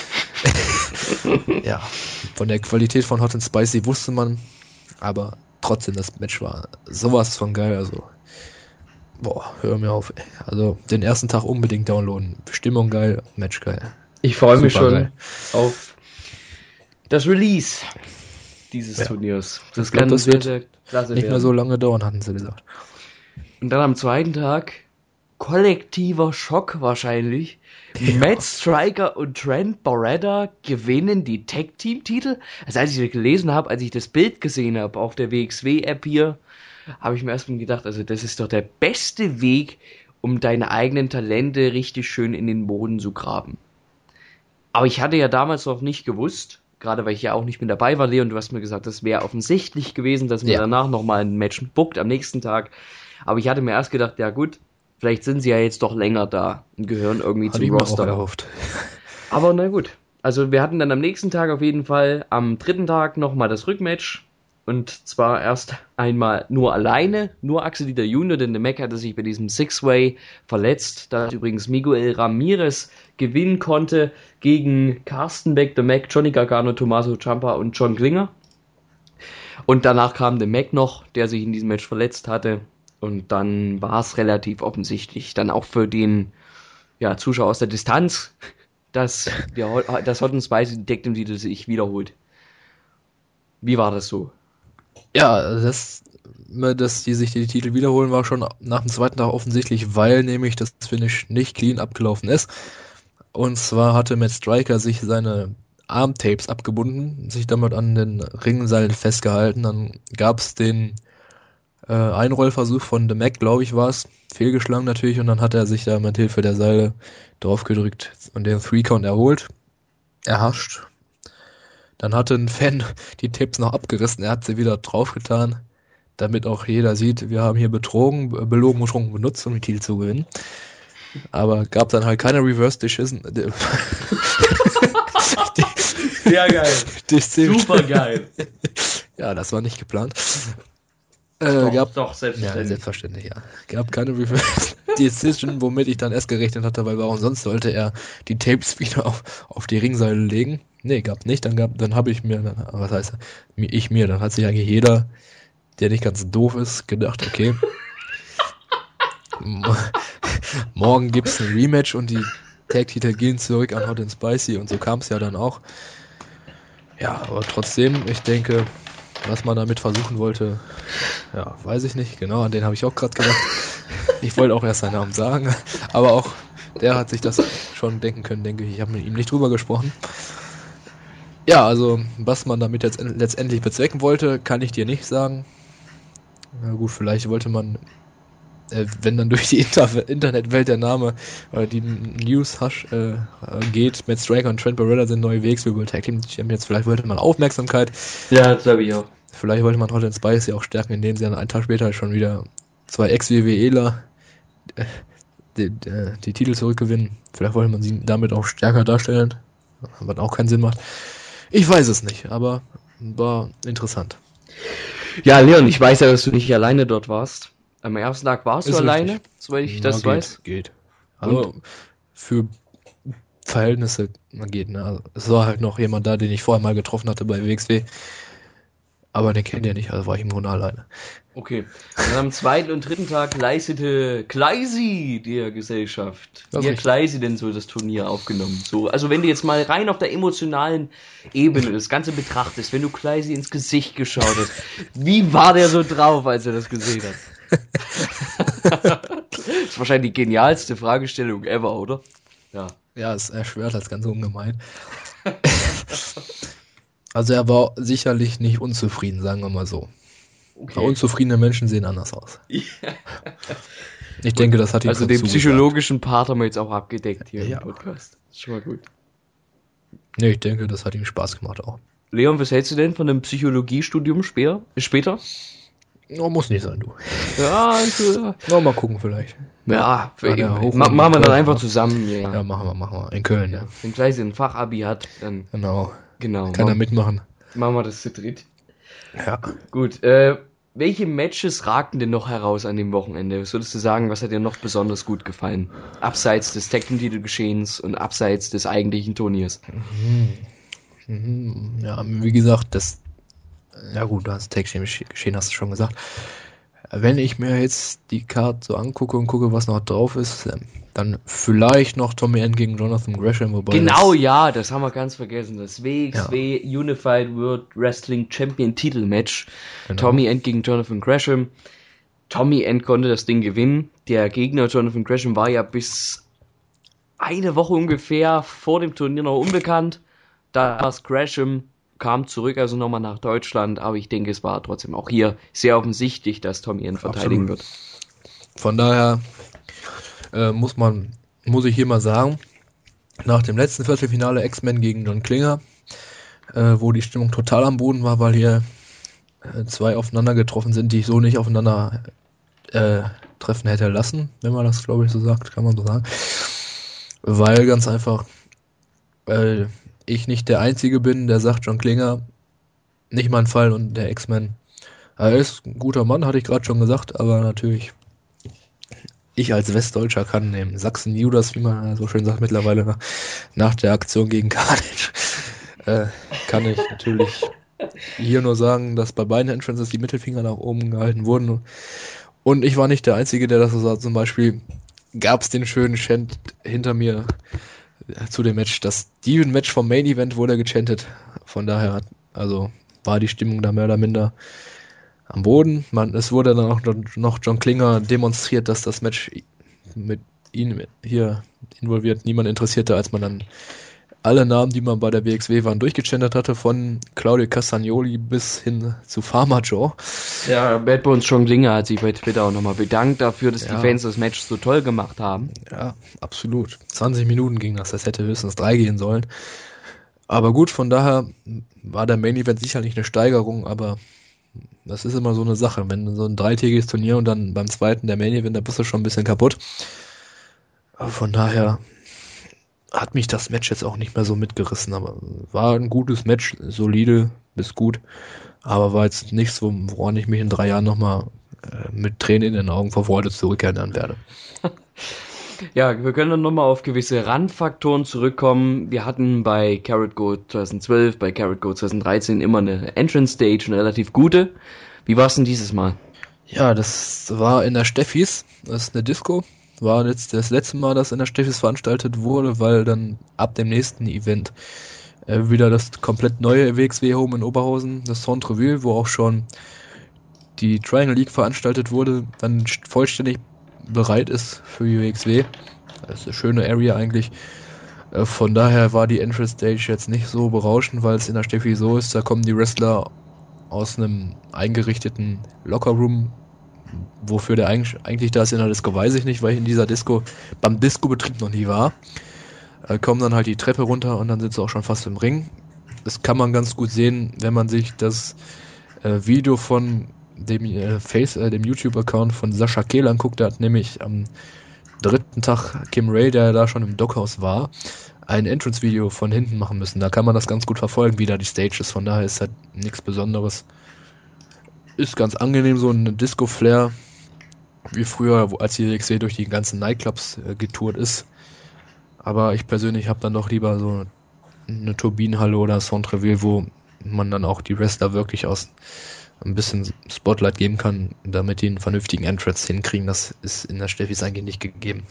Ja, von der Qualität von Hot and Spicy wusste man, aber trotzdem, das Match war sowas von geil, also boah, hör mir auf, ey. Also den ersten Tag unbedingt downloaden, Stimmung geil, Match geil. Ich freue mich Super schon geil. auf das Release dieses Ja. Turniers. Das Ich glaub, kann das sehr, wird sehr klasse Nicht werden. mehr so lange dauern, hatten sie gesagt. Und dann am zweiten Tag kollektiver Schock wahrscheinlich. Matt Striker und Trent Barretta gewinnen die Tag-Team-Titel. Also als ich das gelesen habe, als ich das Bild gesehen habe auf der W X W-App hier, habe ich mir erstmal gedacht, also das ist doch der beste Weg, um deine eigenen Talente richtig schön in den Boden zu graben. Aber ich hatte ja damals noch nicht gewusst, gerade weil ich ja auch nicht mit dabei war, Leon, du hast mir gesagt, das wäre offensichtlich gewesen, dass man Ja. danach nochmal ein Match bookt am nächsten Tag. Aber ich hatte mir erst gedacht, ja gut, vielleicht sind sie ja jetzt doch länger da und gehören irgendwie Hatte zum ich mir auch Roster. erhofft. Aber na gut. Also wir hatten dann am nächsten Tag auf jeden Fall, am dritten Tag nochmal das Rückmatch. Und zwar erst einmal nur alleine, nur Axel Dieter Junior, denn der Mac hatte sich bei diesem Six-Way verletzt, da übrigens Miguel Ramirez gewinnen konnte gegen Carsten Beck, der Mac, Johnny Gargano, Tommaso Ciampa und John Klinger. Und danach kam der Mac noch, der sich in diesem Match verletzt hatte. Und dann war es relativ offensichtlich, dann auch für den ja, Zuschauer aus der Distanz, dass der, das Hot and Spicy Detective Titel sich wiederholt. Wie war das so? Ja, das, dass die sich die Titel wiederholen, war schon nach dem zweiten Tag offensichtlich, weil nämlich das Finish nicht clean abgelaufen ist. Und zwar hatte Matt Striker sich seine Armtapes abgebunden, sich damit an den Ringseilen festgehalten. Dann gab es den äh, Einrollversuch von The Mac, glaube ich, war es. Fehlgeschlagen natürlich. Und dann hat er sich da mit Hilfe der Seile draufgedrückt und den Three-Count erholt. Erhascht. Dann hatte ein Fan die Tapes noch abgerissen, er hat sie wieder draufgetan, damit auch jeder sieht, wir haben hier betrogen, belogen und betrunken benutzt, um die Titel zu gewinnen. Aber gab dann halt keine Reverse Decision. Sehr geil. Super geil. Ja, das war nicht geplant. Äh, Doch, gab, doch, ja, selbstverständlich. selbstverständlich, ja. Gab keine Reverse Decision, womit ich dann erst gerechnet hatte, weil warum sonst sollte er die Tapes wieder auf, auf die Ringseile legen? Nee, gab nicht, dann gab, dann habe ich mir, dann, was heißt, ich mir, dann hat sich eigentlich jeder, der nicht ganz doof ist, gedacht, okay, morgen gibt's ein Rematch und die Tag-Titel gehen zurück an Hot and Spicy und so kam es ja dann auch. Ja, aber trotzdem, ich denke, was man damit versuchen wollte, ja, weiß ich nicht, genau, an den habe ich auch gerade gedacht. Ich wollte auch erst seinen Namen sagen, aber auch der hat sich das schon denken können, denke ich. Ich habe mit ihm nicht drüber gesprochen. Ja, also, was man damit jetzt letztendlich bezwecken wollte, kann ich dir nicht sagen. Na gut, vielleicht wollte man, äh, wenn dann durch die Inter- Internetwelt der Name oder die News hasch, äh, geht, Matt Striker und Trent Barretta sind neue W X W World Tag Team Champions, vielleicht wollte man Aufmerksamkeit. Ja, das glaube ich auch. Vielleicht wollte man Hot and Spicy auch stärken, indem sie dann einen Tag später schon wieder zwei Ex-WWEler äh, die, die, die Titel zurückgewinnen. Vielleicht wollte man sie damit auch stärker darstellen, was auch keinen Sinn macht. Ich weiß es nicht, aber war interessant. Ja, Leon, ich weiß ja, dass du nicht alleine dort warst. Am ersten Tag warst du Ist alleine, richtig. soweit ich Ja, das geht, weiß. Geht. Also für Verhältnisse geht, ne? Also, es war halt noch jemand da, den ich vorher mal getroffen hatte bei W X W. Aber den kennt ihr nicht, also war ich im Grunde alleine. Okay. Dann am zweiten und dritten Tag leistete Kleisi der Gesellschaft. Das Wie hat richtig. Kleisi denn so das Turnier aufgenommen? So, also wenn du jetzt mal rein auf der emotionalen Ebene das Ganze betrachtest, wenn du Kleisi ins Gesicht geschaut hast, wie war der so drauf, als er das gesehen hat? Das ist wahrscheinlich die genialste Fragestellung ever, oder? Ja. Ja, es erschwert das ganz ungemein. Also er war sicherlich nicht unzufrieden, sagen wir mal so. Okay. Aber unzufriedene Menschen sehen anders aus. Ich denke, das hat ihm Also schon den zugesagt. psychologischen Part haben wir jetzt auch abgedeckt hier Ja. im Podcast. Das ist schon mal gut. Nee, ich denke, das hat ihm Spaß gemacht auch. Leon, was hältst du denn von dem Psychologiestudium später? Später? Oh, muss nicht sein, du. Ja, also, Na, mal gucken vielleicht. ja, für, Ja, der Hoch- ma, machen wir dann Köln, einfach ne? zusammen. Ja. Ja, machen wir, machen wir. In Köln, ja. Wenn gleich ein Fachabi hat, dann Genau. genau. Kann er machen, mitmachen. machen wir das zu dritt. Ja. Gut, äh, welche Matches ragten denn noch heraus an dem Wochenende? Was würdest du sagen, was hat dir noch besonders gut gefallen? Abseits des Tag-Team-Titel-Geschehens und abseits des eigentlichen Turniers. Mhm. Ja, wie gesagt, das, ja gut, das Tag-Team-Geschehen hast du schon gesagt. Wenn ich mir jetzt die Card so angucke und gucke, was noch drauf ist, ähm, dann vielleicht noch Tommy End gegen Jonathan Gresham, wobei Genau, das, ja, das haben wir ganz vergessen. Das W X W Unified World Wrestling Champion Titelmatch. Genau. Tommy End gegen Jonathan Gresham. Tommy End konnte das Ding gewinnen. Der Gegner Jonathan Gresham war ja bis eine Woche ungefähr vor dem Turnier noch unbekannt. Da war Gresham, kam zurück, also nochmal nach Deutschland, aber ich denke, es war trotzdem auch hier sehr offensichtlich, dass Tommy End verteidigen Absolut. wird. Von daher äh, muss man, muss ich hier mal sagen, nach dem letzten Viertelfinale X-Men gegen John Klinger, äh, wo die Stimmung total am Boden war, weil hier äh, zwei aufeinander getroffen sind, die ich so nicht aufeinander äh, treffen hätte lassen, wenn man das, glaube ich, so sagt, kann man so sagen. Weil ganz einfach äh, ich nicht der Einzige bin, der sagt, John Klinger, nicht mein Fall und der X-Men. Er ist ein guter Mann, hatte ich gerade schon gesagt, aber natürlich, ich als Westdeutscher kann dem Sachsen Judas, wie man so schön sagt mittlerweile, nach, nach der Aktion gegen Carnage, äh, kann ich natürlich hier nur sagen, dass bei beiden Entrances die Mittelfinger nach oben gehalten wurden. Und ich war nicht der Einzige, der das so sah. Zum Beispiel gab es den schönen Chant hinter mir äh, zu dem Match. Das Steven-Match vom Main Event wurde gechantet. Von daher, also war die Stimmung da mehr oder minder am Boden. Man, es wurde dann auch noch John Klinger demonstriert, dass das Match mit ihm hier involviert niemand interessierte, als man dann alle Namen, die man bei der W X W waren, durchgechantet hatte, von Claudio Castagnoli bis hin zu Pharma Joe. Ja, Bad Bones John Klinger hat sich bei Twitter auch nochmal bedankt dafür, dass Ja. die Fans das Match so toll gemacht haben. Ja, absolut. zwanzig Minuten ging das, das hätte höchstens drei gehen sollen. Aber gut, von daher war der Main Event sicherlich eine Steigerung, aber das ist immer so eine Sache. Wenn so ein dreitägiges Turnier und dann beim zweiten der Main Event, da bist du schon ein bisschen kaputt. Aber von daher hat mich das Match jetzt auch nicht mehr so mitgerissen, aber war ein gutes Match, solide bis gut, aber war jetzt nichts, woran ich mich in drei Jahren nochmal äh, mit Tränen in den Augen vor Freude zurückerinnern werde. Ja, wir können dann nochmal auf gewisse Randfaktoren zurückkommen. Wir hatten bei Carrot Goat zweitausendzwölf, bei Carrot Goat zweitausenddreizehn immer eine Entrance Stage, eine relativ gute. Wie war es denn dieses Mal? Ja, das war in der Steffis, das ist eine Disco, war jetzt das letzte Mal, dass in der Steffis veranstaltet wurde, weil dann ab dem nächsten Event äh, wieder das komplett neue W X W Home in Oberhausen, das Centre-Ville, wo auch schon die Triangle League veranstaltet wurde, dann vollständig bereit ist für die W X W. Das ist eine schöne Area eigentlich. Äh, von daher war die Entrance Stage jetzt nicht so berauschend, weil es in der Steffi so ist, da kommen die Wrestler aus einem eingerichteten Lockerroom, wofür der eigentlich, eigentlich da ist in der Disco, weiß ich nicht, weil ich in dieser Disco beim Disco-Betrieb noch nie war. Äh, kommen dann halt die Treppe runter und dann sitzt du auch schon fast im Ring. Das kann man ganz gut sehen, wenn man sich das äh, Video von dem äh, Face, äh, dem YouTube-Account von Sascha Kehl anguckt. Der hat nämlich am dritten Tag Kim Ray, der da schon im Dockhaus war, ein Entrance-Video von hinten machen müssen. Da kann man das ganz gut verfolgen, wie da die Stage ist. Von daher ist halt nichts Besonderes. Ist ganz angenehm, so ein Disco-Flair. wie früher, wo, als die D X W durch die ganzen Nightclubs äh, getourt ist. Aber ich persönlich habe dann doch lieber so eine Turbinenhalle oder Centreville, wo man dann auch die Wrestler wirklich aus ein bisschen Spotlight geben kann, damit die einen vernünftigen Entrance hinkriegen. Das ist in der Steffis eigentlich nicht gegeben.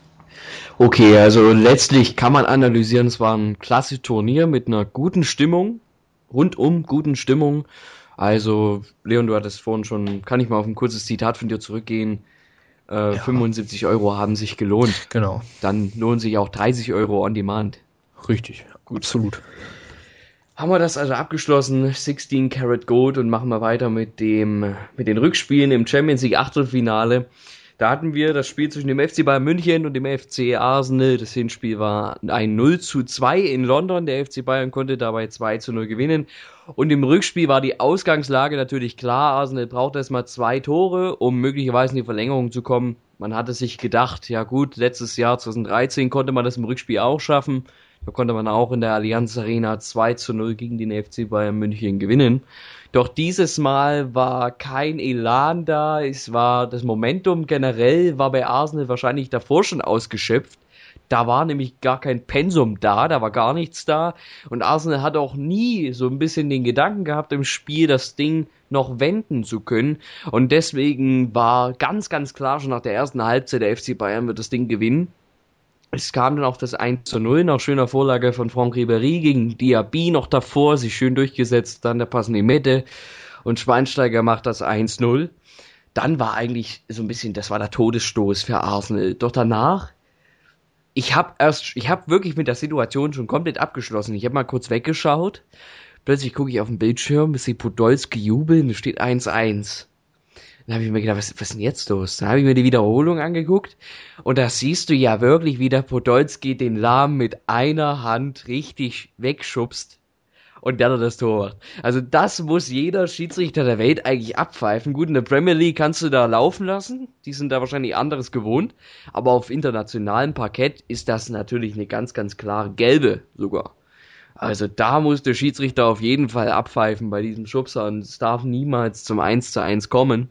Okay, also letztlich kann man analysieren, es war ein klassisches Turnier mit einer guten Stimmung, rundum guten Stimmung. Also, Leon, du hattest vorhin schon, kann ich mal auf ein kurzes Zitat von dir zurückgehen, äh, ja. fünfundsiebzig Euro haben sich gelohnt. Genau. Dann lohnen sich auch dreißig Euro on Demand. Richtig, gut. Absolut. Haben wir das also abgeschlossen, sechzehn Karat Gold, und machen wir weiter mit dem mit den Rückspielen im Champions League Achtelfinale. Da hatten wir das Spiel zwischen dem F C Bayern München und dem F C Arsenal. Das Hinspiel war ein null zu zwei in London. Der F C Bayern konnte dabei zwei zu null gewinnen. Und im Rückspiel war die Ausgangslage natürlich klar. Arsenal braucht erstmal zwei Tore, um möglicherweise in die Verlängerung zu kommen. Man hatte sich gedacht, ja gut, letztes Jahr zwanzig dreizehn konnte man das im Rückspiel auch schaffen. Da konnte man auch in der Allianz Arena zwei zu null gegen den F C Bayern München gewinnen. Doch dieses Mal war kein Elan da. Es war das Momentum generell war bei Arsenal wahrscheinlich davor schon ausgeschöpft. Da war nämlich gar kein Pensum da, da war gar nichts da. Und Arsenal hat auch nie so ein bisschen den Gedanken gehabt im Spiel, das Ding noch wenden zu können. Und deswegen war ganz, ganz klar schon nach der ersten Halbzeit, der F C Bayern wird das Ding gewinnen. Es kam dann auch das eins zu null, nach schöner Vorlage von Franck Ribéry gegen Diaby noch davor, sich schön durchgesetzt, dann der Pass in die Mitte und Schweinsteiger macht das eins null. Dann war eigentlich so ein bisschen, das war der Todesstoß für Arsenal. Doch danach, ich habe erst, ich habe wirklich mit der Situation schon komplett abgeschlossen. Ich habe mal kurz weggeschaut, plötzlich gucke ich auf den Bildschirm, sehe Podolski jubeln, es steht eins eins. Dann habe ich mir gedacht, was, was ist denn jetzt los? Dann habe ich mir die Wiederholung angeguckt und da siehst du ja wirklich, wie der Podolski den Lahm mit einer Hand richtig wegschubst und der das Tor macht. Also das muss jeder Schiedsrichter der Welt eigentlich abpfeifen. Gut, in der Premier League kannst du da laufen lassen, die sind da wahrscheinlich anderes gewohnt, aber auf internationalem Parkett ist das natürlich eine ganz, ganz klare gelbe sogar. Also da muss der Schiedsrichter auf jeden Fall abpfeifen bei diesem Schubser und es darf niemals zum eins zu eins kommen.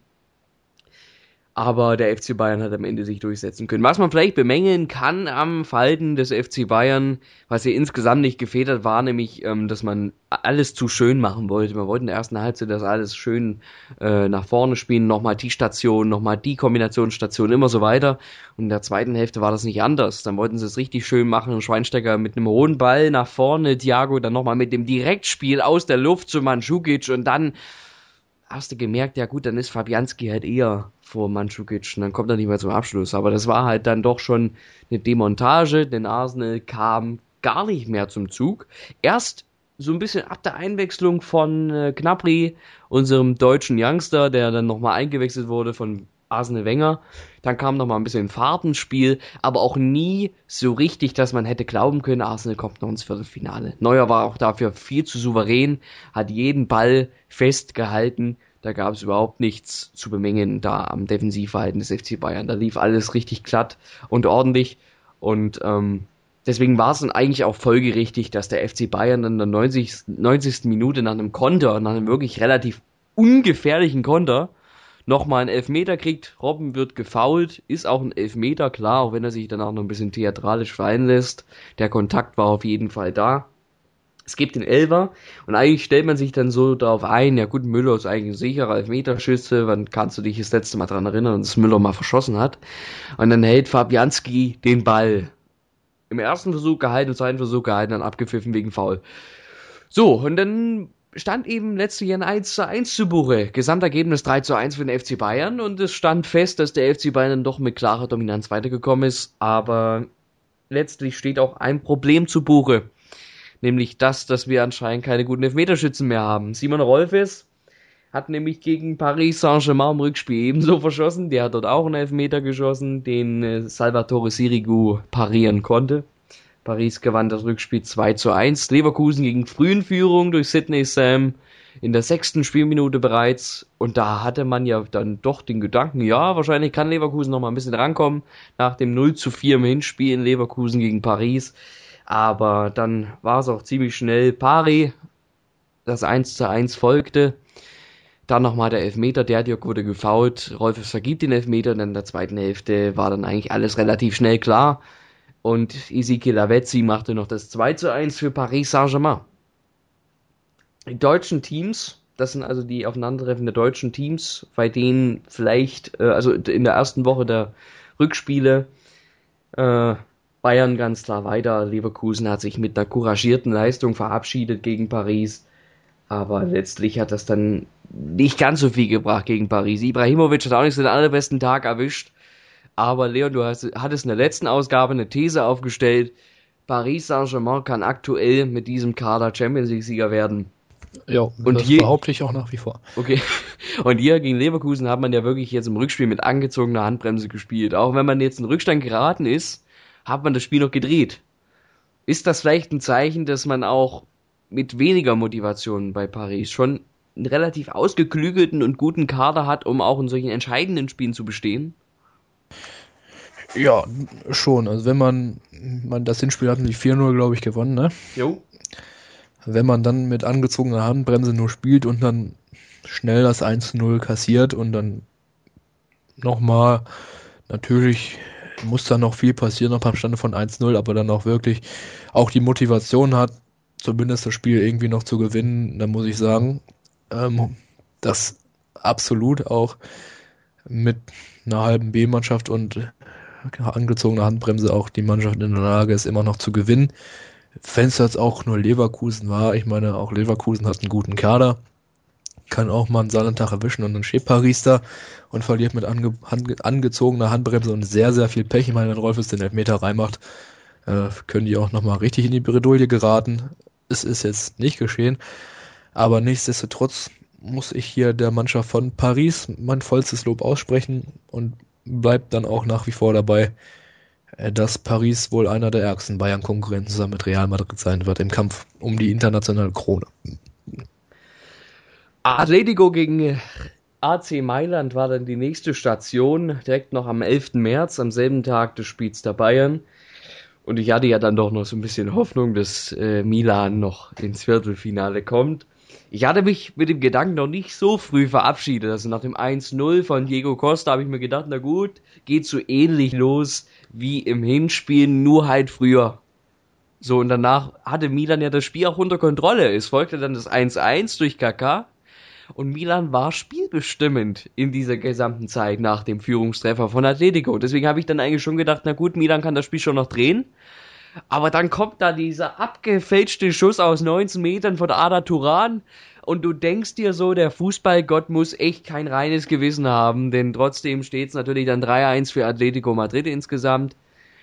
Aber der F C Bayern hat am Ende sich durchsetzen können. Was man vielleicht bemängeln kann am Verhalten des F C Bayern, was hier insgesamt nicht gefehlt hat, war nämlich, ähm, dass man alles zu schön machen wollte. Man wollte in der ersten Halbzeit das alles schön äh, nach vorne spielen, nochmal die Station, nochmal die Kombinationsstation, immer so weiter. Und in der zweiten Hälfte war das nicht anders. Dann wollten sie es richtig schön machen. Schweinsteiger mit einem hohen Ball nach vorne, Thiago dann nochmal mit dem Direktspiel aus der Luft zu Mandzukic und dann hast du gemerkt, ja gut, dann ist Fabianski halt eher vor Mandzukic und dann kommt er nicht mehr zum Abschluss. Aber das war halt dann doch schon eine Demontage, denn Arsenal kam gar nicht mehr zum Zug. Erst so ein bisschen ab der Einwechslung von äh, Gnabry, unserem deutschen Youngster, der dann nochmal eingewechselt wurde von Arsene Wenger. Dann kam nochmal ein bisschen Fahrt ins Spiel, aber auch nie so richtig, dass man hätte glauben können, Arsenal kommt noch ins Viertelfinale. Neuer war auch dafür viel zu souverän, hat jeden Ball festgehalten. Da gab es überhaupt nichts zu bemängeln da am Defensivverhalten des F C Bayern. Da lief alles richtig glatt und ordentlich. Und ähm, deswegen war es dann eigentlich auch folgerichtig, dass der F C Bayern in der neunzigsten Minute nach einem Konter, nach einem wirklich relativ ungefährlichen Konter, nochmal einen Elfmeter kriegt. Robben wird gefoult, ist auch ein Elfmeter, klar, auch wenn er sich danach noch ein bisschen theatralisch fallen lässt. Der Kontakt war auf jeden Fall da. Es gibt den Elfer und eigentlich stellt man sich dann so darauf ein, ja gut, Müller ist eigentlich ein sicherer Elfmeterschütze, wann kannst du dich das letzte Mal dran erinnern, dass Müller mal verschossen hat? Und dann hält Fabianski den Ball. Im ersten Versuch gehalten, im zweiten Versuch gehalten, dann abgepfiffen wegen Foul. So, und dann stand eben letztlich ein eins zu eins zu Buche. Gesamtergebnis drei zu eins für den F C Bayern und es stand fest, dass der F C Bayern dann doch mit klarer Dominanz weitergekommen ist, aber letztlich steht auch ein Problem zu Buche. Nämlich das, dass wir anscheinend keine guten Elfmeterschützen mehr haben. Simon Rolfes hat nämlich gegen Paris Saint-Germain im Rückspiel ebenso verschossen. Der hat dort auch einen Elfmeter geschossen, den äh, Salvatore Sirigu parieren konnte. Paris gewann das Rückspiel zwei zu eins. Leverkusen gegen frühen Führung durch Sidney Sam in der sechsten Spielminute bereits. Und da hatte man ja dann doch den Gedanken, ja, wahrscheinlich kann Leverkusen noch mal ein bisschen rankommen nach dem null zu vier im Hinspiel in Leverkusen gegen Paris. Aber dann war es auch ziemlich schnell Pari, das eins zu eins folgte. Dann nochmal der Elfmeter, Derdiok wurde gefoult, Rolfes vergibt den Elfmeter und in der zweiten Hälfte war dann eigentlich alles relativ schnell klar. Und Ezequiel Lavezzi machte noch das zwei zu eins für Paris Saint-Germain. Die deutschen Teams, das sind also die aufeinandertreffenden deutschen Teams, bei denen vielleicht, äh, also in der ersten Woche der Rückspiele, äh, Bayern ganz klar weiter. Leverkusen hat sich mit einer couragierten Leistung verabschiedet gegen Paris. Aber letztlich hat das dann nicht ganz so viel gebracht gegen Paris. Ibrahimovic hat auch nicht so den allerbesten Tag erwischt. Aber Leon, du hast, hattest in der letzten Ausgabe eine These aufgestellt. Paris Saint-Germain kann aktuell mit diesem Kader Champions League-Sieger werden. Ja, und das hier, behaupte ich auch nach wie vor. Okay. Und hier gegen Leverkusen hat man ja wirklich jetzt im Rückspiel mit angezogener Handbremse gespielt. Auch wenn man jetzt in Rückstand geraten ist, hat man das Spiel noch gedreht. Ist das vielleicht ein Zeichen, dass man auch mit weniger Motivation bei Paris schon einen relativ ausgeklügelten und guten Kader hat, um auch in solchen entscheidenden Spielen zu bestehen? Ja, schon. Also wenn man, man das Hinspiel hatten die vier null, glaube ich, gewonnen, ne? Jo. Wenn man dann mit angezogener Handbremse nur spielt und dann schnell das eins null kassiert und dann nochmal, natürlich muss da noch viel passieren, noch beim Stande von eins null, aber dann auch wirklich auch die Motivation hat, zumindest das Spiel irgendwie noch zu gewinnen, dann muss ich sagen, ähm, dass absolut auch mit einer halben B-Mannschaft und angezogener Handbremse auch die Mannschaft in der Lage ist, immer noch zu gewinnen. Wenn es jetzt auch nur Leverkusen war, ich meine, auch Leverkusen hat einen guten Kader, kann auch mal einen Sonnentag erwischen und dann steht Paris da und verliert mit ange, ange, angezogener Handbremse und sehr, sehr viel Pech. Ich meine, wenn Rolfes den Elfmeter reinmacht, äh, können die auch nochmal richtig in die Bredouille geraten. Es ist jetzt nicht geschehen, aber nichtsdestotrotz muss ich hier der Mannschaft von Paris mein vollstes Lob aussprechen und bleibt dann auch nach wie vor dabei, dass Paris wohl einer der ärgsten Bayern-Konkurrenten zusammen mit Real Madrid sein wird im Kampf um die internationale Krone. Atletico gegen A C Mailand war dann die nächste Station, direkt noch am elften März, am selben Tag des Spiels der Bayern. Und ich hatte ja dann doch noch so ein bisschen Hoffnung, dass äh, Milan noch ins Viertelfinale kommt. Ich hatte mich mit dem Gedanken noch nicht so früh verabschiedet. Also nach dem eins null von Diego Costa habe ich mir gedacht, na gut, geht so ähnlich los wie im Hinspiel, nur halt früher. So, und danach hatte Milan ja das Spiel auch unter Kontrolle. Es folgte dann das eins eins durch Kaká. Und Milan war spielbestimmend in dieser gesamten Zeit nach dem Führungstreffer von Atletico. Deswegen habe ich dann eigentlich schon gedacht, na gut, Milan kann das Spiel schon noch drehen. Aber dann kommt da dieser abgefälschte Schuss aus neunzehn Metern von Arda Turan und du denkst dir so, der Fußballgott muss echt kein reines Gewissen haben, denn trotzdem steht es natürlich dann drei eins für Atletico Madrid insgesamt.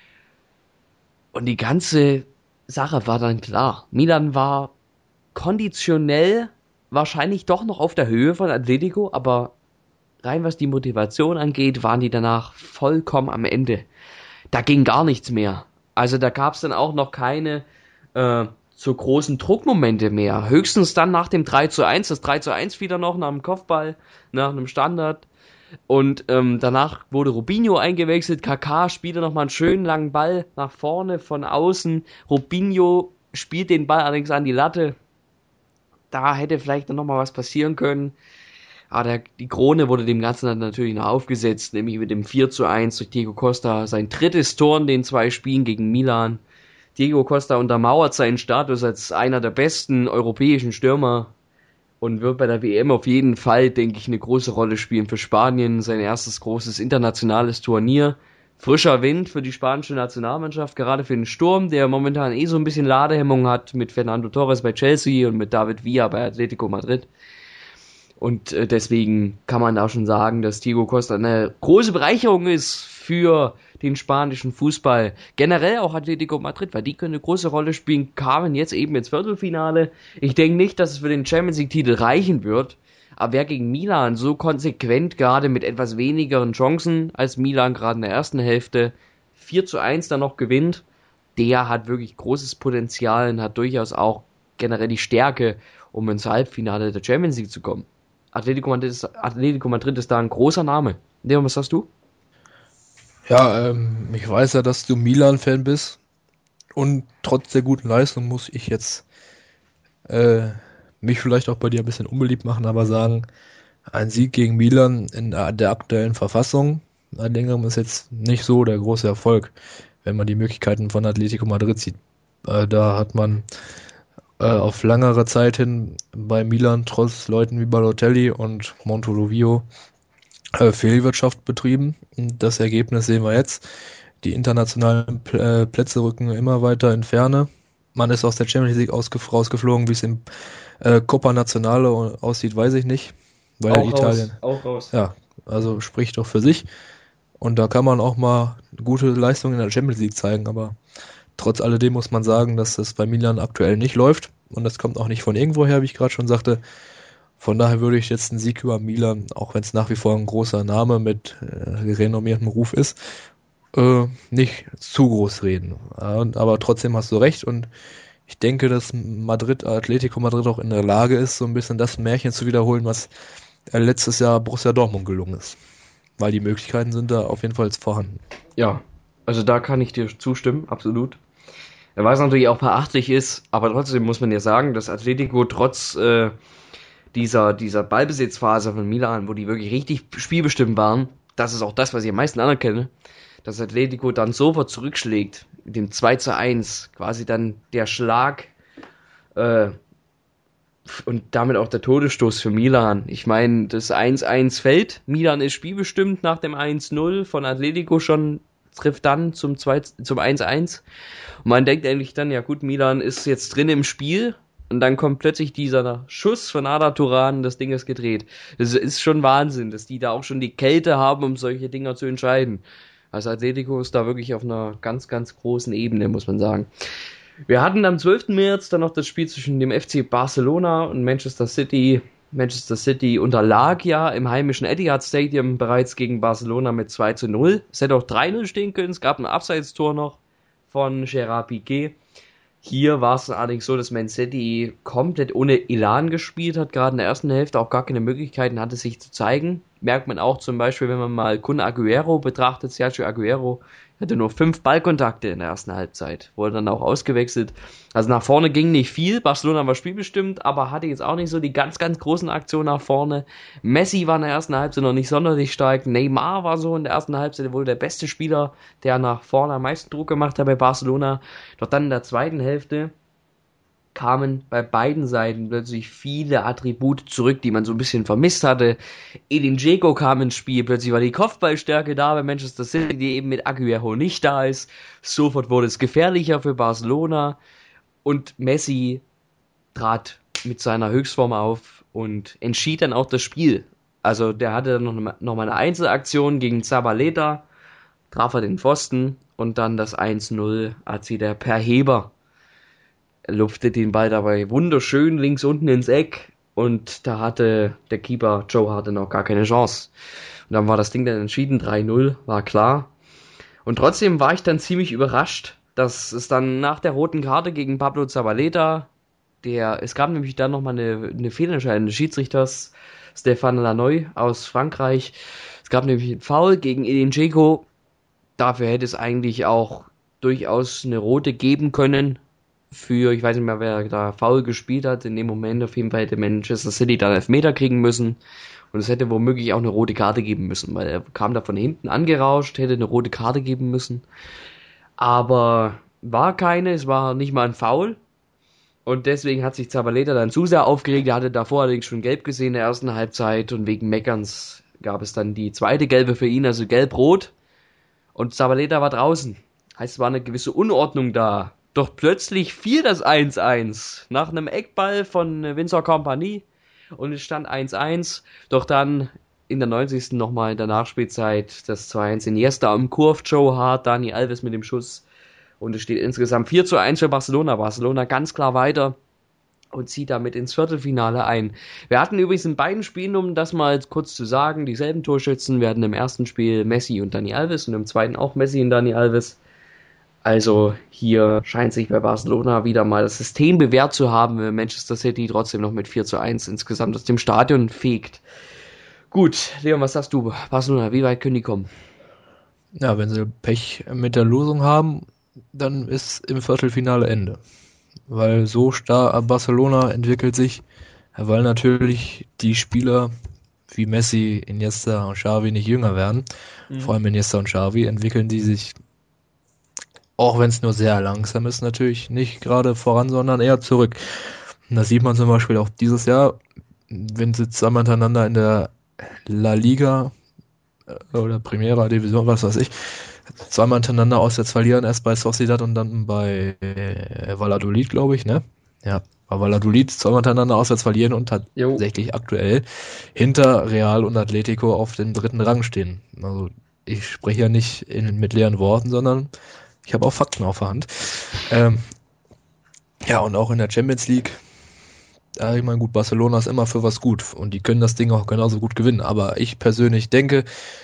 Und die ganze Sache war dann klar. Milan war konditionell wahrscheinlich doch noch auf der Höhe von Atletico, aber rein was die Motivation angeht, waren die danach vollkommen am Ende. Da ging gar nichts mehr. Also da gab es dann auch noch keine äh, so großen Druckmomente mehr. Höchstens dann nach dem drei zu eins, das drei zu eins wieder noch nach dem Kopfball, nach einem Standard. Und ähm, danach wurde Robinho eingewechselt, Kaká spielte nochmal einen schönen langen Ball nach vorne von außen. Robinho spielt den Ball allerdings an die Latte. Da hätte vielleicht dann nochmal was passieren können. Aber der, die Krone wurde dem Ganzen dann natürlich noch aufgesetzt, nämlich mit dem vier zu eins durch Diego Costa. Sein drittes Tor in den zwei Spielen gegen Milan. Diego Costa untermauert seinen Status als einer der besten europäischen Stürmer und wird bei der W M auf jeden Fall, denke ich, eine große Rolle spielen für Spanien. Sein erstes großes internationales Turnier. Frischer Wind für die spanische Nationalmannschaft, gerade für den Sturm, der momentan eh so ein bisschen Ladehemmung hat mit Fernando Torres bei Chelsea und mit David Villa bei Atletico Madrid. Und äh, deswegen kann man da schon sagen, dass Diego Costa eine große Bereicherung ist für den spanischen Fußball. Generell auch Atletico Madrid, weil die können eine große Rolle spielen, kamen jetzt eben ins Viertelfinale. Ich denke nicht, dass es für den Champions League-Titel reichen wird. Aber wer gegen Milan so konsequent, gerade mit etwas wenigeren Chancen als Milan, gerade in der ersten Hälfte, vier zu eins dann noch gewinnt, der hat wirklich großes Potenzial und hat durchaus auch generell die Stärke, um ins Halbfinale der Champions League zu kommen. Atletico Madrid ist, Atletico Madrid ist da ein großer Name. Leon, was sagst du? Ja, ähm, ich weiß ja, dass du Milan-Fan bist und trotz der guten Leistung muss ich jetzt äh, mich vielleicht auch bei dir ein bisschen unbeliebt machen, aber sagen, Ein Sieg gegen Milan in der aktuellen Verfassung seit längerem ist jetzt nicht so der große Erfolg, wenn man die Möglichkeiten von Atletico Madrid sieht. Äh, da hat man äh, auf langere Zeit hin bei Milan trotz Leuten wie Balotelli und Montevideo äh, Fehlwirtschaft betrieben. Und das Ergebnis sehen wir jetzt. Die internationalen Pl- äh, Plätze rücken immer weiter in Ferne. Man ist aus der Champions League ausgef- rausgeflogen, wie es im äh, Coppa Nazionale aussieht, weiß ich nicht. Weil auch Italien, raus, auch raus. ja, also spricht doch für sich. Und da kann man auch mal gute Leistungen in der Champions League zeigen, aber trotz alledem muss man sagen, dass das bei Milan aktuell nicht läuft. Und das kommt auch nicht von irgendwoher, wie ich gerade schon sagte. Von daher würde ich jetzt einen Sieg über Milan, auch wenn es nach wie vor ein großer Name mit äh, renommiertem Ruf ist, äh, nicht zu groß reden. Äh, aber trotzdem hast du recht und ich denke, dass Madrid, Atletico Madrid auch in der Lage ist, so ein bisschen das Märchen zu wiederholen, was äh, letztes Jahr Borussia Dortmund gelungen ist. Weil die Möglichkeiten sind da auf jeden Fall vorhanden. Ja, also da kann ich dir zustimmen, absolut. Was natürlich auch beachtlich ist, aber trotzdem muss man ja sagen, dass Atletico trotz äh, dieser, dieser Ballbesitzphase von Milan, wo die wirklich richtig spielbestimmt waren, das ist auch das, was ich am meisten anerkenne, dass Atletico dann sofort zurückschlägt, mit dem zwei zu eins, quasi dann der Schlag äh, und damit auch der Todesstoß für Milan. Ich meine, das eins eins fällt, Milan ist spielbestimmt nach dem eins null von Atletico schon, trifft dann zum, zwei, zum eins eins und man denkt eigentlich dann, ja gut, Milan ist jetzt drin im Spiel und dann kommt plötzlich dieser Schuss von Arda Turan, das Ding ist gedreht. Das ist schon Wahnsinn, dass die da auch schon die Kälte haben, um solche Dinger zu entscheiden. Also Atletico ist da wirklich auf einer ganz, ganz großen Ebene, muss man sagen. Wir hatten am zwölften März dann noch das Spiel zwischen dem F C Barcelona und Manchester City. Manchester City unterlag ja im heimischen Etihad Stadium bereits gegen Barcelona mit zwei zu null. Es hätte auch drei null stehen können, es gab ein Abseitstor noch von Gerard Piqué. Hier war es allerdings so, dass Man City komplett ohne Elan gespielt hat, gerade in der ersten Hälfte auch gar keine Möglichkeiten hatte, sich zu zeigen. Merkt man auch zum Beispiel, wenn man mal Kun Agüero betrachtet, Sergio Agüero hatte nur fünf Ballkontakte in der ersten Halbzeit, wurde dann auch ausgewechselt. Also nach vorne ging nicht viel, Barcelona war spielbestimmt, aber hatte jetzt auch nicht so die ganz, ganz großen Aktionen nach vorne. Messi war in der ersten Halbzeit noch nicht sonderlich stark, Neymar war so in der ersten Halbzeit wohl der beste Spieler, der nach vorne am meisten Druck gemacht hat bei Barcelona. Doch dann in der zweiten Hälfte kamen bei beiden Seiten plötzlich viele Attribute zurück, die man so ein bisschen vermisst hatte. Edin Dzeko kam ins Spiel, plötzlich war die Kopfballstärke da bei Manchester City, die eben mit Agüero nicht da ist. Sofort wurde es gefährlicher für Barcelona und Messi trat mit seiner Höchstform auf und entschied dann auch das Spiel. Also der hatte dann noch, noch mal eine Einzelaktion gegen Zabaleta, traf er den Pfosten und dann das eins null, als wieder per Heber lupfte den Ball dabei wunderschön links unten ins Eck und da hatte der Keeper Joe Hart noch gar keine Chance. Und dann war das Ding dann entschieden, drei null, war klar. Und trotzdem war ich dann ziemlich überrascht, dass es dann nach der roten Karte gegen Pablo Zabaleta, der, es gab nämlich dann nochmal eine, eine Fehlentscheidung des Schiedsrichters Stéphane Lanoy aus Frankreich. Es gab nämlich einen Foul gegen Edin Dzeko. Dafür hätte es eigentlich auch durchaus eine rote geben können. Für, ich weiß nicht mehr, wer da faul gespielt hat, in dem Moment auf jeden Fall hätte Manchester City dann Elfmeter kriegen müssen und es hätte womöglich auch eine rote Karte geben müssen, weil er kam da von hinten angerauscht, hätte eine rote Karte geben müssen, aber war keine, es war nicht mal ein Foul und deswegen hat sich Zabaleta dann zu sehr aufgeregt, er hatte davor allerdings schon gelb gesehen in der ersten Halbzeit und wegen Meckerns gab es dann die zweite gelbe für ihn, also gelb-rot und Zabaleta war draußen, heißt es war eine gewisse Unordnung da. Doch plötzlich fiel das eins eins nach einem Eckball von Vincent Kompany und es stand eins eins. Doch dann in der neunzigsten nochmal in der Nachspielzeit das zwei eins Iniesta umkurvt, Joe Hart, Dani Alves mit dem Schuss und es steht insgesamt vier zu eins für Barcelona. Barcelona ganz klar weiter und zieht damit ins Viertelfinale ein. Wir hatten übrigens in beiden Spielen, um das mal kurz zu sagen, dieselben Torschützen. Wir hatten im ersten Spiel Messi und Dani Alves und im zweiten auch Messi und Dani Alves. Also hier scheint sich bei Barcelona wieder mal das System bewährt zu haben, wenn Manchester City trotzdem noch mit vier zu eins insgesamt aus dem Stadion fegt. Gut, Leon, was sagst du? Barcelona, wie weit können die kommen? Ja, wenn sie Pech mit der Losung haben, dann ist im Viertelfinale Ende. Weil so stark Barcelona entwickelt sich, weil natürlich die Spieler wie Messi, Iniesta und Xavi nicht jünger werden. Mhm. Vor allem Iniesta und Xavi entwickeln die sich, auch wenn es nur sehr langsam ist, natürlich nicht gerade voran, sondern eher zurück. Und das sieht man zum Beispiel auch dieses Jahr, wenn sie zusammen hintereinander in der La Liga oder Primera Division, was weiß ich, zweimal hintereinander auswärts verlieren, erst bei Sociedad und dann bei äh, Valladolid, glaube ich, ne? Ja, bei Valladolid zweimal hintereinander auswärts verlieren und tatsächlich jo. aktuell hinter Real und Atletico auf dem dritten Rang stehen. Also ich spreche ja nicht in, mit leeren Worten, sondern ich habe auch Fakten auf der Hand. Ähm, ja, und auch in der Champions League, ja, ich meine, gut, Barcelona ist immer für was gut und die können das Ding auch genauso gut gewinnen, aber ich persönlich denke,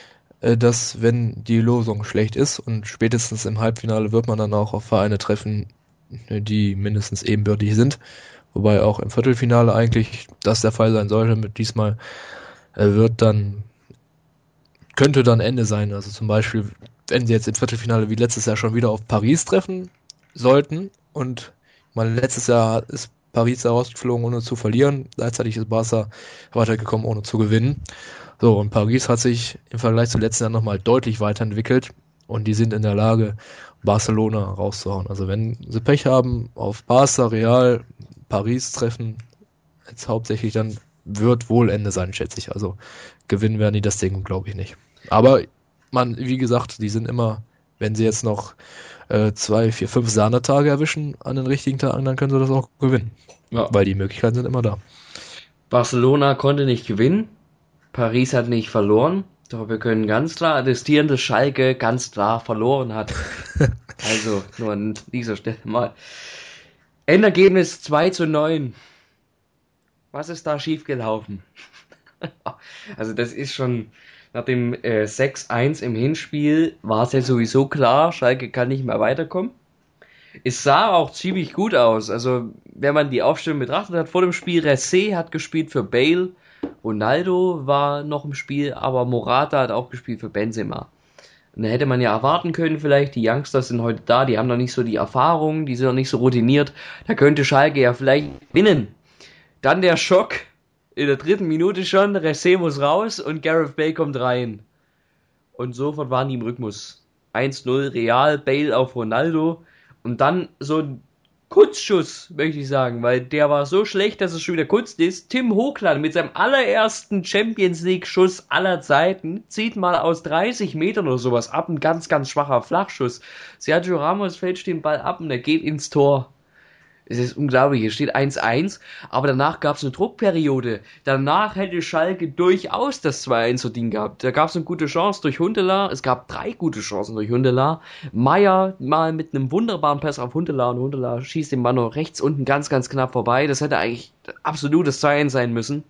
dass wenn die Losung schlecht ist und spätestens im Halbfinale wird man dann auch auf Vereine treffen, die mindestens ebenbürtig sind, wobei auch im Viertelfinale eigentlich das der Fall sein sollte. Mit diesmal wird dann, könnte dann Ende sein, also zum Beispiel, wenn sie jetzt im Viertelfinale wie letztes Jahr schon wieder auf Paris treffen sollten und mal letztes Jahr ist Paris herausgeflogen, ohne zu verlieren, gleichzeitig ist Barca weitergekommen, ohne zu gewinnen. So, und Paris hat sich im Vergleich zu letzten Jahr nochmal deutlich weiterentwickelt und die sind in der Lage, Barcelona rauszuhauen. Also wenn sie Pech haben, auf Barca, Real, Paris treffen, jetzt hauptsächlich, dann wird wohl Ende sein, schätze ich. Also gewinnen werden die das Ding, glaube ich nicht. Aber man, wie gesagt, die sind immer, wenn sie jetzt noch äh, zwei, vier, fünf Sahnetage erwischen an den richtigen Tagen, dann können sie das auch gewinnen. Ja. Weil die Möglichkeiten sind immer da. Barcelona konnte nicht gewinnen. Paris hat nicht verloren, doch wir können ganz klar attestieren, dass Schalke ganz klar verloren hat. Also nur an dieser Stelle mal. Endergebnis zwei zu neun. Was ist da schiefgelaufen? Also das ist schon, nach dem äh, sechs eins im Hinspiel war es ja sowieso klar, Schalke kann nicht mehr weiterkommen. Es sah auch ziemlich gut aus. Also wenn man die Aufstellung betrachtet hat vor dem Spiel, Ressé hat gespielt für Bale, Ronaldo war noch im Spiel, aber Morata hat auch gespielt für Benzema. Und da hätte man ja erwarten können, vielleicht, die Youngsters sind heute da, die haben noch nicht so die Erfahrung, die sind noch nicht so routiniert, da könnte Schalke ja vielleicht gewinnen. Dann der Schock, in der dritten Minute schon, Ressé muss raus und Gareth Bale kommt rein. Und sofort waren die im Rhythmus. eins null Real, Bale auf Ronaldo und dann so ein Kunstschuss, möchte ich sagen, weil der war so schlecht, dass es schon wieder Kunst ist. Tim Hochland mit seinem allerersten Champions League Schuss aller Zeiten zieht mal aus dreißig Metern oder sowas ab, ein ganz, ganz schwacher Flachschuss. Sergio Ramos fälscht den Ball ab und er geht ins Tor. Es ist unglaublich, hier steht eins eins, aber danach gab es eine Druckperiode. Danach hätte Schalke durchaus das zwei eins verdient gehabt. Da gab es eine gute Chance durch Huntelaar, es gab drei gute Chancen durch Huntelaar. Meier mal mit einem wunderbaren Pass auf Huntelaar und Huntelaar schießt den Mann noch rechts unten ganz, ganz knapp vorbei. Das hätte eigentlich absolut das zwei eins sein müssen.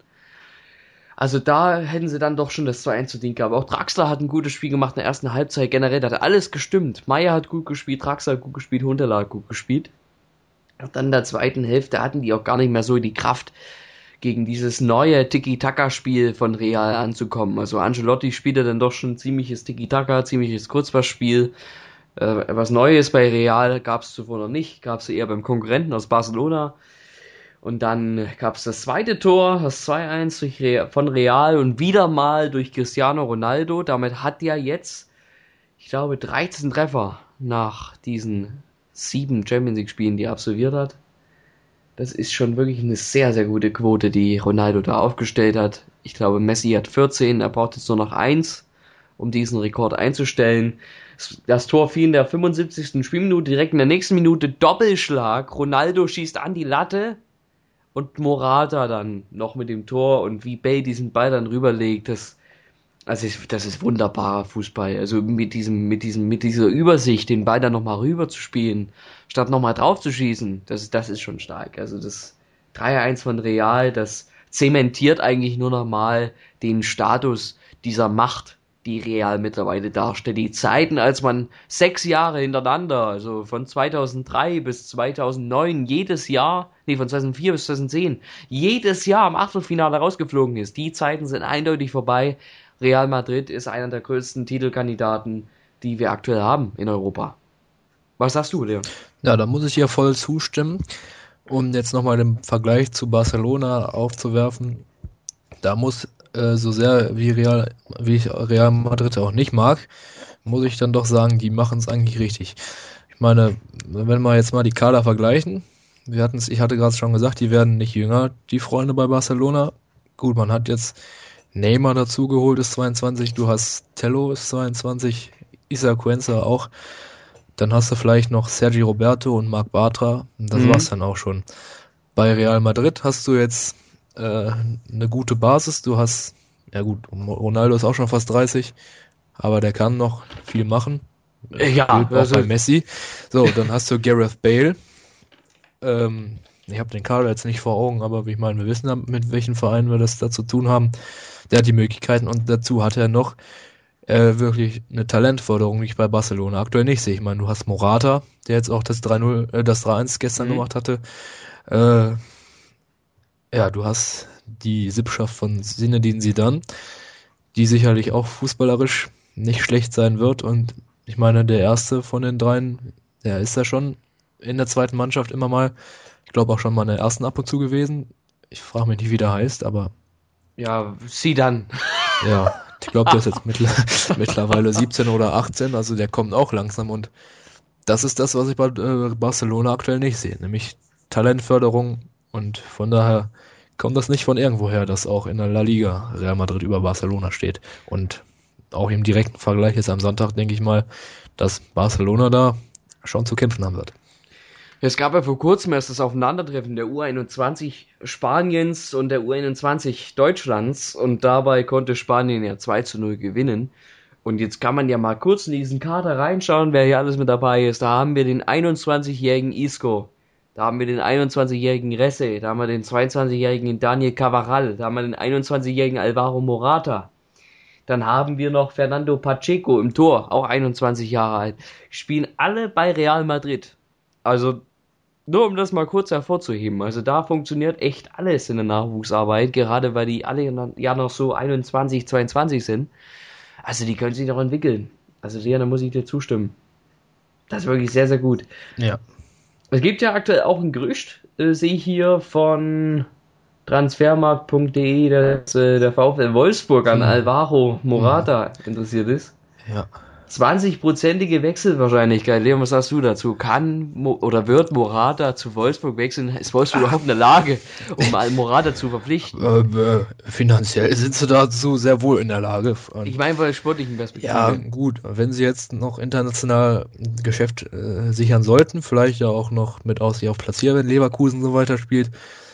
Also da hätten sie dann doch schon das zwei eins verdient gehabt. Auch Draxler hat ein gutes Spiel gemacht in der ersten Halbzeit. Generell hat alles gestimmt. Meier hat gut gespielt, Draxler hat gut gespielt, Huntelaar hat gut gespielt. Dann in der zweiten Hälfte hatten die auch gar nicht mehr so die Kraft, gegen dieses neue Tiki-Taka-Spiel von Real anzukommen. Also Ancelotti spielte dann doch schon ein ziemliches Tiki-Taka, ziemliches Kurzpassspiel. Äh, was Neues bei Real gab es zuvor noch nicht, gab es eher beim Konkurrenten aus Barcelona. Und dann gab es das zweite Tor, das zwei eins durch Re- von Real und wieder mal durch Cristiano Ronaldo. Damit hat er jetzt, ich glaube, dreizehn Treffer nach diesen sieben Champions League Spielen, die er absolviert hat. Das ist schon wirklich eine sehr, sehr gute Quote, die Ronaldo da aufgestellt hat. Ich glaube, Messi hat vierzehn, er braucht jetzt nur noch eins, um diesen Rekord einzustellen. Das Tor fiel in der fünfundsiebzigsten Spielminute, direkt in der nächsten Minute Doppelschlag. Ronaldo schießt an die Latte und Morata dann noch mit dem Tor und wie Bale diesen Ball dann rüberlegt, das Also das ist wunderbarer Fußball. Also mit diesem, mit diesem, mit dieser Übersicht, den Ball dann nochmal rüber zu spielen, statt nochmal drauf zu schießen, das, das ist schon stark. Also das drei eins von Real, das zementiert eigentlich nur nochmal den Status dieser Macht, die Real mittlerweile darstellt. Die Zeiten, als man sechs Jahre hintereinander, also von zweitausenddrei bis zweitausendneun, jedes Jahr, nee, von zweitausendvier bis zweitausendzehn, jedes Jahr im Achtelfinale rausgeflogen ist. Die Zeiten sind eindeutig vorbei. Real Madrid ist einer der größten Titelkandidaten, die wir aktuell haben in Europa. Was sagst du, Leon? Ja, da muss ich hier voll zustimmen. Um jetzt nochmal den Vergleich zu Barcelona aufzuwerfen, da muss äh, so sehr wie Real, wie ich Real Madrid auch nicht mag, muss ich dann doch sagen, die machen es eigentlich richtig. Ich meine, wenn wir jetzt mal die Kader vergleichen, wir hatten's, ich hatte gerade schon gesagt, die werden nicht jünger, die Freunde bei Barcelona. Gut, man hat jetzt Neymar dazugeholt, ist zweiundzwanzig, du hast Tello, ist zweiundzwanzig, Issa Cuenca auch. Dann hast du vielleicht noch Sergi Roberto und Marc Bartra. Und das Mhm. war's dann auch schon. Bei Real Madrid hast du jetzt äh, eine gute Basis. Du hast, ja gut, Ronaldo ist auch schon fast dreißig, aber der kann noch viel machen. Ja, Gilt auch also- bei Messi. So, dann hast du Gareth Bale. Ähm, ich habe den Kader jetzt nicht vor Augen, aber ich meine, wir wissen ja, mit welchen Vereinen wir das da zu tun haben. Der hat die Möglichkeiten und dazu hat er noch äh, wirklich eine Talentförderung, die ich bei Barcelona aktuell nicht sehe. Ich meine, du hast Morata, der jetzt auch das drei null, äh, das drei eins gestern Mhm. gemacht hatte. Äh, ja, du hast die Sippschaft von Zinedine Zidane, die sicherlich auch fußballerisch nicht schlecht sein wird. Und ich meine, der erste von den dreien, der ist ja schon in der zweiten Mannschaft immer mal, ich glaube auch schon mal in der ersten ab und zu gewesen. Ich frage mich nicht, wie der heißt, aber Ja, sie dann. ja, ich glaube, der ist jetzt mittler mittlerweile siebzehn oder achtzehn, also der kommt auch langsam und das ist das, was ich bei äh, Barcelona aktuell nicht sehe, nämlich Talentförderung und von daher kommt das nicht von irgendwoher, dass auch in der La Liga Real Madrid über Barcelona steht und auch im direkten Vergleich jetzt am Sonntag denke ich mal, dass Barcelona da schon zu kämpfen haben wird. Es gab ja vor kurzem erst das Aufeinandertreffen der U einundzwanzig Spaniens und der U einundzwanzig Deutschlands und dabei konnte Spanien ja zwei zu null gewinnen. Und jetzt kann man ja mal kurz in diesen Kader reinschauen, wer hier alles mit dabei ist. Da haben wir den einundzwanzigjährigen Isco, da haben wir den einundzwanzigjährigen Resse, da haben wir den zweiundzwanzigjährigen Daniel Carvajal, da haben wir den einundzwanzigjährigen Alvaro Morata. Dann haben wir noch Fernando Pacheco im Tor, auch einundzwanzig Jahre alt. Spielen alle bei Real Madrid. Also nur um das mal kurz hervorzuheben, also da funktioniert echt alles in der Nachwuchsarbeit, gerade weil die alle ja noch so einundzwanzig, zweiundzwanzig sind. Also die können sich noch entwickeln. Also Leon, da muss ich dir zustimmen. Das ist wirklich sehr, sehr gut. Ja. Es gibt ja aktuell auch ein Gerücht, äh, sehe ich hier von transfermarkt punkt de, dass äh, der VfL Wolfsburg an Hm. Alvaro Morata interessiert ist. Ja. zwanzig-prozentige Wechselwahrscheinlichkeit. Leon, was sagst du dazu? Kann Mo- oder wird Morata zu Wolfsburg wechseln? Ist Wolfsburg überhaupt in der Lage, um mal Morata zu verpflichten? Äh, äh, finanziell sind sie dazu sehr wohl in der Lage. Und Ich meine von der sportlichen Perspektive. ja, gut, wenn sie jetzt noch international ein Geschäft äh, sichern sollten, vielleicht ja auch noch mit Aussicht auf Platzierung, wenn Leverkusen so weiterspielt,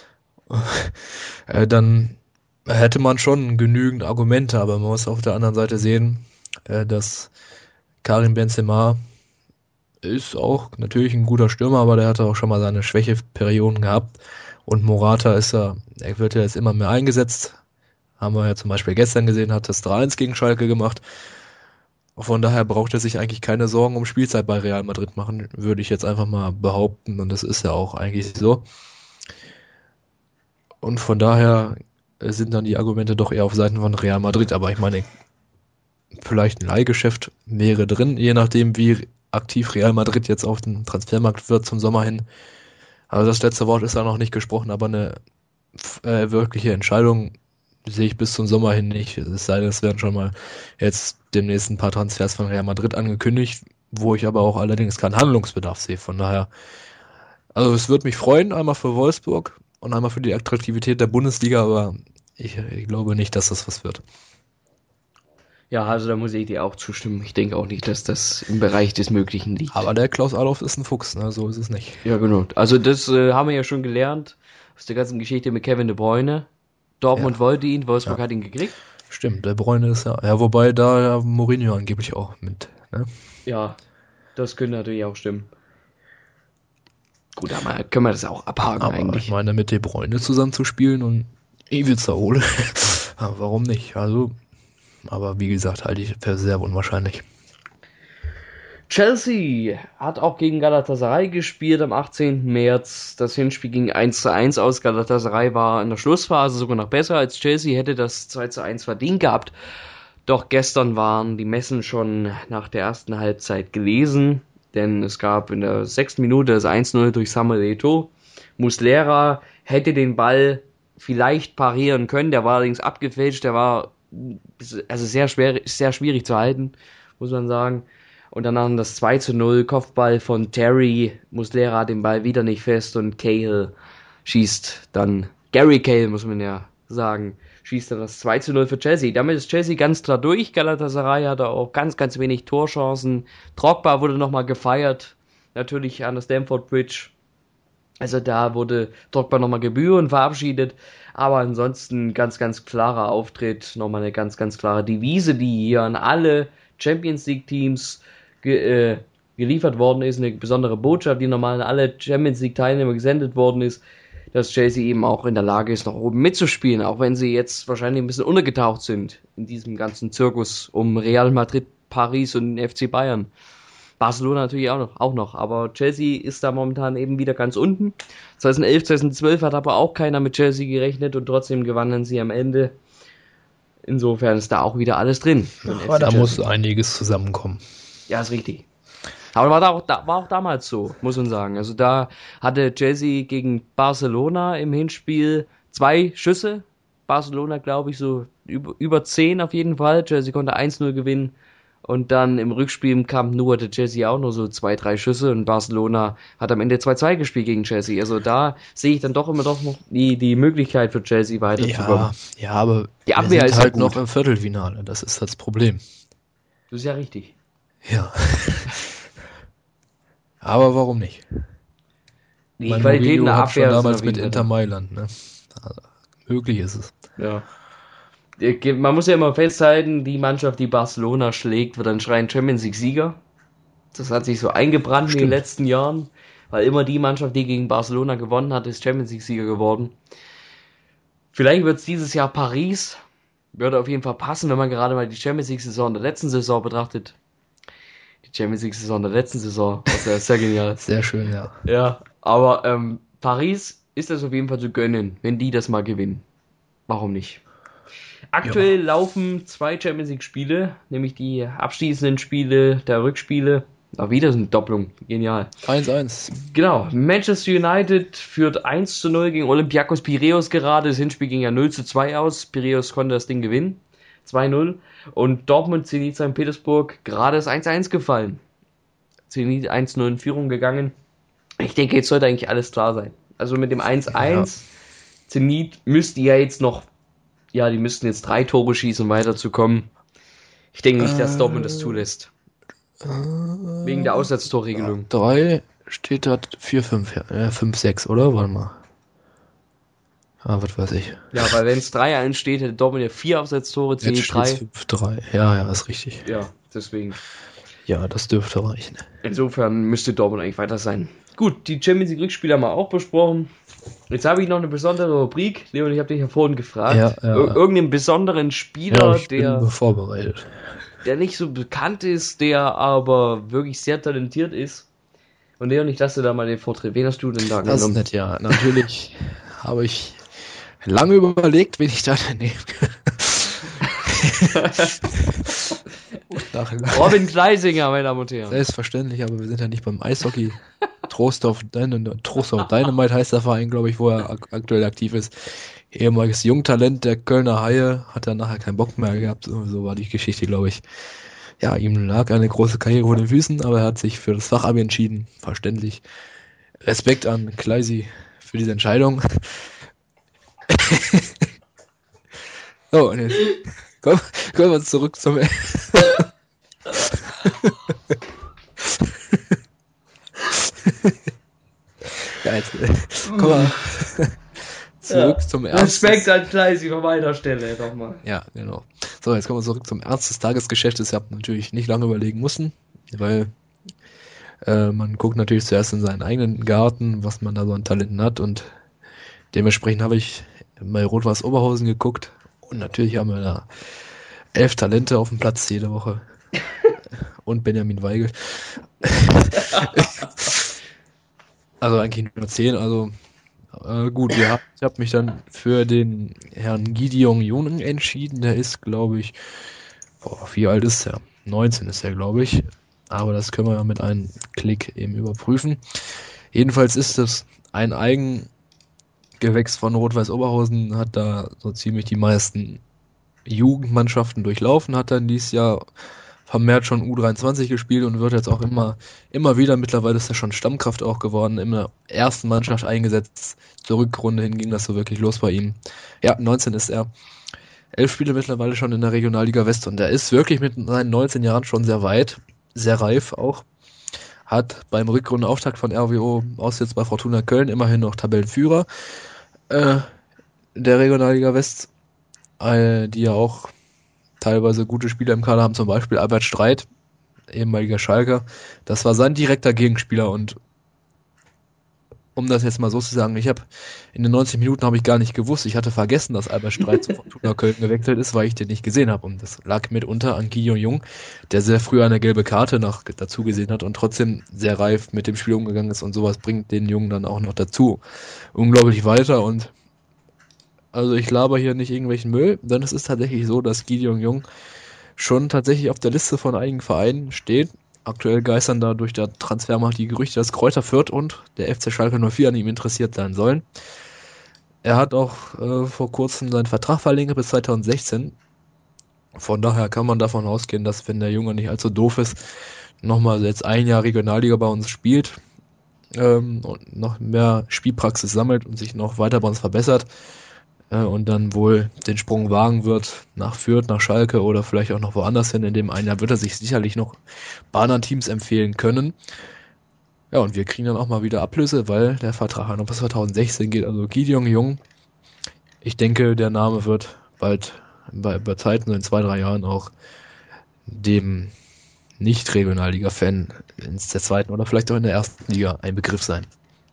äh, dann hätte man schon genügend Argumente, aber man muss auf der anderen Seite sehen, äh, dass Karim Benzema ist auch natürlich ein guter Stürmer, aber der hatte auch schon mal seine Schwächeperioden gehabt und Morata ist ja, er wird ja jetzt immer mehr eingesetzt, haben wir ja zum Beispiel gestern gesehen, hat das drei eins gegen Schalke gemacht. Von daher braucht er sich eigentlich keine Sorgen um Spielzeit bei Real Madrid machen, würde ich jetzt einfach mal behaupten. Und das ist ja auch eigentlich so. Und von daher sind dann die Argumente doch eher auf Seiten von Real Madrid. Aber ich meine, vielleicht ein Leihgeschäft wäre drin, je nachdem, wie aktiv Real Madrid jetzt auf dem Transfermarkt wird zum Sommer hin. Also das letzte Wort ist da noch nicht gesprochen, aber eine äh, wirkliche Entscheidung sehe ich bis zum Sommer hin nicht. Es sei denn, es werden schon mal jetzt demnächst ein paar Transfers von Real Madrid angekündigt, wo ich aber auch allerdings keinen Handlungsbedarf sehe. Von daher, also es würde mich freuen, einmal für Wolfsburg und einmal für die Attraktivität der Bundesliga, aber ich, ich glaube nicht, dass das was wird. Ja, also da muss ich dir auch zustimmen. Ich denke auch nicht, dass das im Bereich des Möglichen liegt. Aber der Klaus Allofs ist ein Fuchs, ne? So ist es nicht. Ja, genau. Also das äh, haben wir ja schon gelernt aus der ganzen Geschichte mit Kevin De Bruyne. Dortmund Ja. wollte ihn, Wolfsburg Ja. hat ihn gekriegt. Stimmt, der Bräune ist ja, ja, wobei da ja Mourinho angeblich auch mit, ne? Ja, das könnte natürlich auch stimmen. Gut, aber können wir das auch abhaken Aber eigentlich. ich meine, mit De Bruyne zusammen zu spielen und Ivica Ole, ja, warum nicht? Also, aber wie gesagt, halte ich für sehr unwahrscheinlich. Chelsea hat auch gegen Galatasaray gespielt am achtzehnten März. Das Hinspiel ging eins zu eins aus. Galatasaray war in der Schlussphase sogar noch besser als Chelsea, hätte das zwei zu eins verdient gehabt. Doch gestern waren die Messen schon nach der ersten Halbzeit gelesen, denn es gab in der sechsten Minute das eins zu null durch Samuel Eto'o. Muslera hätte den Ball vielleicht parieren können. Der war allerdings abgefälscht, der war also sehr schwer, sehr schwierig zu halten, muss man sagen. Und dann noch das zwei zu null, Kopfball von Terry, Muslera den Ball wieder nicht fest und Cahill schießt dann, Gary Cahill muss man ja sagen, schießt dann das zwei zu null für Chelsea. Damit ist Chelsea ganz klar durch. Galatasaray hatte auch ganz, ganz wenig Torchancen. Drogba wurde nochmal gefeiert, natürlich an der Stamford Bridge. Also da wurde Drogba nochmal gebührend verabschiedet. Aber ansonsten ganz, ganz klarer Auftritt, nochmal eine ganz, ganz klare Devise, die hier an alle Champions League Teams ge- äh, geliefert worden ist, eine besondere Botschaft, die normal an alle Champions League Teilnehmer gesendet worden ist, dass Chelsea eben auch in der Lage ist, noch oben mitzuspielen, auch wenn sie jetzt wahrscheinlich ein bisschen untergetaucht sind in diesem ganzen Zirkus um Real Madrid, Paris und den F C Bayern. Barcelona natürlich auch noch, auch noch, aber Chelsea ist da momentan eben wieder ganz unten. zwanzig elf, zwanzig zwölf hat aber auch keiner mit Chelsea gerechnet und trotzdem gewannen sie am Ende. Insofern ist da auch wieder alles drin. Aber da muss einiges zusammenkommen. Ja, ist richtig. Aber war, da auch, da, war auch damals so, muss man sagen. Also da hatte Chelsea gegen Barcelona im Hinspiel zwei Schüsse. Barcelona, glaube ich, so über, über zehn auf jeden Fall. Chelsea konnte eins null gewinnen. Und dann im Rückspiel im Camp Nou hatte Chelsea auch nur so zwei, drei Schüsse und Barcelona hat am Ende zwei zwei gespielt gegen Chelsea. Also da sehe ich dann doch immer doch noch die, die Möglichkeit für Chelsea weiterzukommen. Ja, ja, aber die Abwehr wir sind ist halt ja noch im Viertelfinale. Das ist das Problem. Das ist ja richtig. Ja. Aber warum nicht? Die Mein Qualität in Mourinho der hat schon Abwehr damals sind auf mit jeden Inter Fall Mailand, ne? Also, möglich ist es. da. Ja. Man muss ja immer festhalten, die Mannschaft, die Barcelona schlägt, wird dann schreien Champions League Sieger. Das hat sich so eingebrannt Stimmt. in den letzten Jahren, weil immer die Mannschaft, die gegen Barcelona gewonnen hat, ist Champions League Sieger geworden. Vielleicht wird es dieses Jahr Paris. Würde auf jeden Fall passen, wenn man gerade mal die Champions League Saison der letzten Saison betrachtet. Die Champions League Saison der letzten Saison, was ja sehr genial. Sehr schön, ja. Ja, aber ähm, Paris ist das auf jeden Fall zu gönnen, wenn die das mal gewinnen. Warum nicht? Aktuell ja. laufen zwei Champions League Spiele, nämlich die abschließenden Spiele der Rückspiele. Auch wieder so eine Doppelung, genial. eins eins. Genau, Manchester United führt eins zu null gegen Olympiakos Piräus gerade. Das Hinspiel ging ja null zu zwei aus. Piräus konnte das Ding gewinnen. zwei null. Und Dortmund, Zenit Sankt Petersburg, gerade ist eins eins gefallen. Zenit eins null in Führung gegangen. Ich denke, jetzt sollte eigentlich alles klar sein. Also mit dem eins eins, ja. Zenit müsste ja jetzt noch, ja, die müssten jetzt drei Tore schießen, um weiterzukommen. Ich denke nicht, dass Dortmund das zulässt. Äh, Wegen der Auswärtstorregelung. drei steht da vier fünf, ja, äh, fünf sechs, oder? Warte mal. Ah, was weiß ich. Ja, weil wenn es drei eins steht, hätte Dortmund ja vier Aufsatztore, Zenit drei. fünf drei. Ja, ja, ist richtig. Ja, deswegen. Ja, das dürfte reichen. Insofern müsste Dortmund eigentlich weiter sein. Gut, die Champions League Rückspiele haben wir auch besprochen. Jetzt habe ich noch eine besondere Rubrik. Leon, ich habe dich ja vorhin gefragt. Ja, ja. Ir- irgendeinen besonderen Spieler, Ja, ich der, bin vorbereitet. der nicht so bekannt ist, der aber wirklich sehr talentiert ist. Und Leon, ich lasse dir da mal den Vortritt. Wen hast du denn da Das ist genommen? nett, ja. Natürlich habe ich lange überlegt, wen ich da denn nehmen kann. Robin Kleisinger, meine Damen und Herren. Selbstverständlich, aber wir sind ja nicht beim Eishockey. Trostorf Dynamite, Trostorf Dynamite heißt der Verein, glaube ich, wo er ak- aktuell aktiv ist. Ehemaliges Jungtalent der Kölner Haie, hat dann nachher keinen Bock mehr gehabt. So, so war die Geschichte, glaube ich. Ja, ihm lag eine große Karriere vor den Füßen, aber er hat sich für das Fachabi entschieden. Verständlich. Respekt an Kleisi für diese Entscheidung. So, und jetzt kommen, kommen wir zurück zum Ja, jetzt äh, kommen wir zurück Ja. zum Ernst. Respekt an Kleisi von meiner Stelle, doch mal. Ja, genau. So, jetzt kommen wir zurück zum Ernst des Tagesgeschäftes. Ich habe natürlich nicht lange überlegen müssen, weil äh, man guckt natürlich zuerst in seinen eigenen Garten, was man da so an Talenten hat, und dementsprechend habe ich bei Rot-Weiß Oberhausen geguckt und natürlich haben wir da elf Talente auf dem Platz jede Woche. Und Benjamin Weigel. Also eigentlich nur zehn, also äh, gut, ja, ich habe mich dann für den Herrn Gideon Jung entschieden, der ist, glaube ich, boah, wie alt ist er? neunzehn ist er, glaube ich, aber das können wir ja mit einem Klick eben überprüfen. Jedenfalls ist das ein Gewächs von Rot-Weiß Oberhausen, hat da so ziemlich die meisten Jugendmannschaften durchlaufen, hat dann dieses Jahr vermehrt schon U dreiundzwanzig gespielt und wird jetzt auch immer, immer wieder, mittlerweile ist er schon Stammkraft auch geworden, in der ersten Mannschaft eingesetzt. Zur Rückrunde hin ging das so wirklich los bei ihm. Ja, neunzehn ist er. Elf Spiele mittlerweile schon in der Regionalliga West und er ist wirklich mit seinen neunzehn Jahren schon sehr weit, sehr reif auch. Hat beim Rückrundenauftakt von R W O auswärts bei Fortuna Köln immerhin noch Tabellenführer äh, der Regionalliga West, äh, die ja auch teilweise gute Spieler im Kader haben, zum Beispiel Albert Streit, ehemaliger Schalker. Das war sein direkter Gegenspieler und um das jetzt mal so zu sagen, ich habe in den neunzig Minuten habe ich gar nicht gewusst, ich hatte vergessen, dass Albert Streit zu Fortuna Köln gewechselt ist, weil ich den nicht gesehen habe und das lag mitunter an Gideon Jung, der sehr früh eine gelbe Karte nach, dazu gesehen hat und trotzdem sehr reif mit dem Spiel umgegangen ist und sowas bringt den Jungen dann auch noch dazu. Unglaublich weiter und also ich laber hier nicht irgendwelchen Müll, denn es ist tatsächlich so, dass Gideon Jung schon tatsächlich auf der Liste von einigen Vereinen steht. Aktuell geistern da durch der Transfermarkt die Gerüchte, dass Kräuter Fürth und der F C Schalke null vier an ihm interessiert sein sollen. Er hat auch äh, vor kurzem seinen Vertrag verlängert bis zwanzig sechzehn. Von daher kann man davon ausgehen, dass wenn der Junge nicht allzu doof ist, nochmal jetzt ein Jahr Regionalliga bei uns spielt ähm, und noch mehr Spielpraxis sammelt und sich noch weiter bei uns verbessert, und dann wohl den Sprung wagen wird nach Fürth, nach Schalke oder vielleicht auch noch woanders hin. In dem einen Jahr wird er sich sicherlich noch bei anderen Teams empfehlen können. Ja, und wir kriegen dann auch mal wieder Ablöse, weil der Vertrag noch bis zwanzig sechzehn geht. Also Gideon Jung, ich denke, der Name wird bald bei, bei Zeiten, in zwei, drei Jahren auch dem Nicht-Regionalliga-Fan in der zweiten oder vielleicht auch in der ersten Liga ein Begriff sein.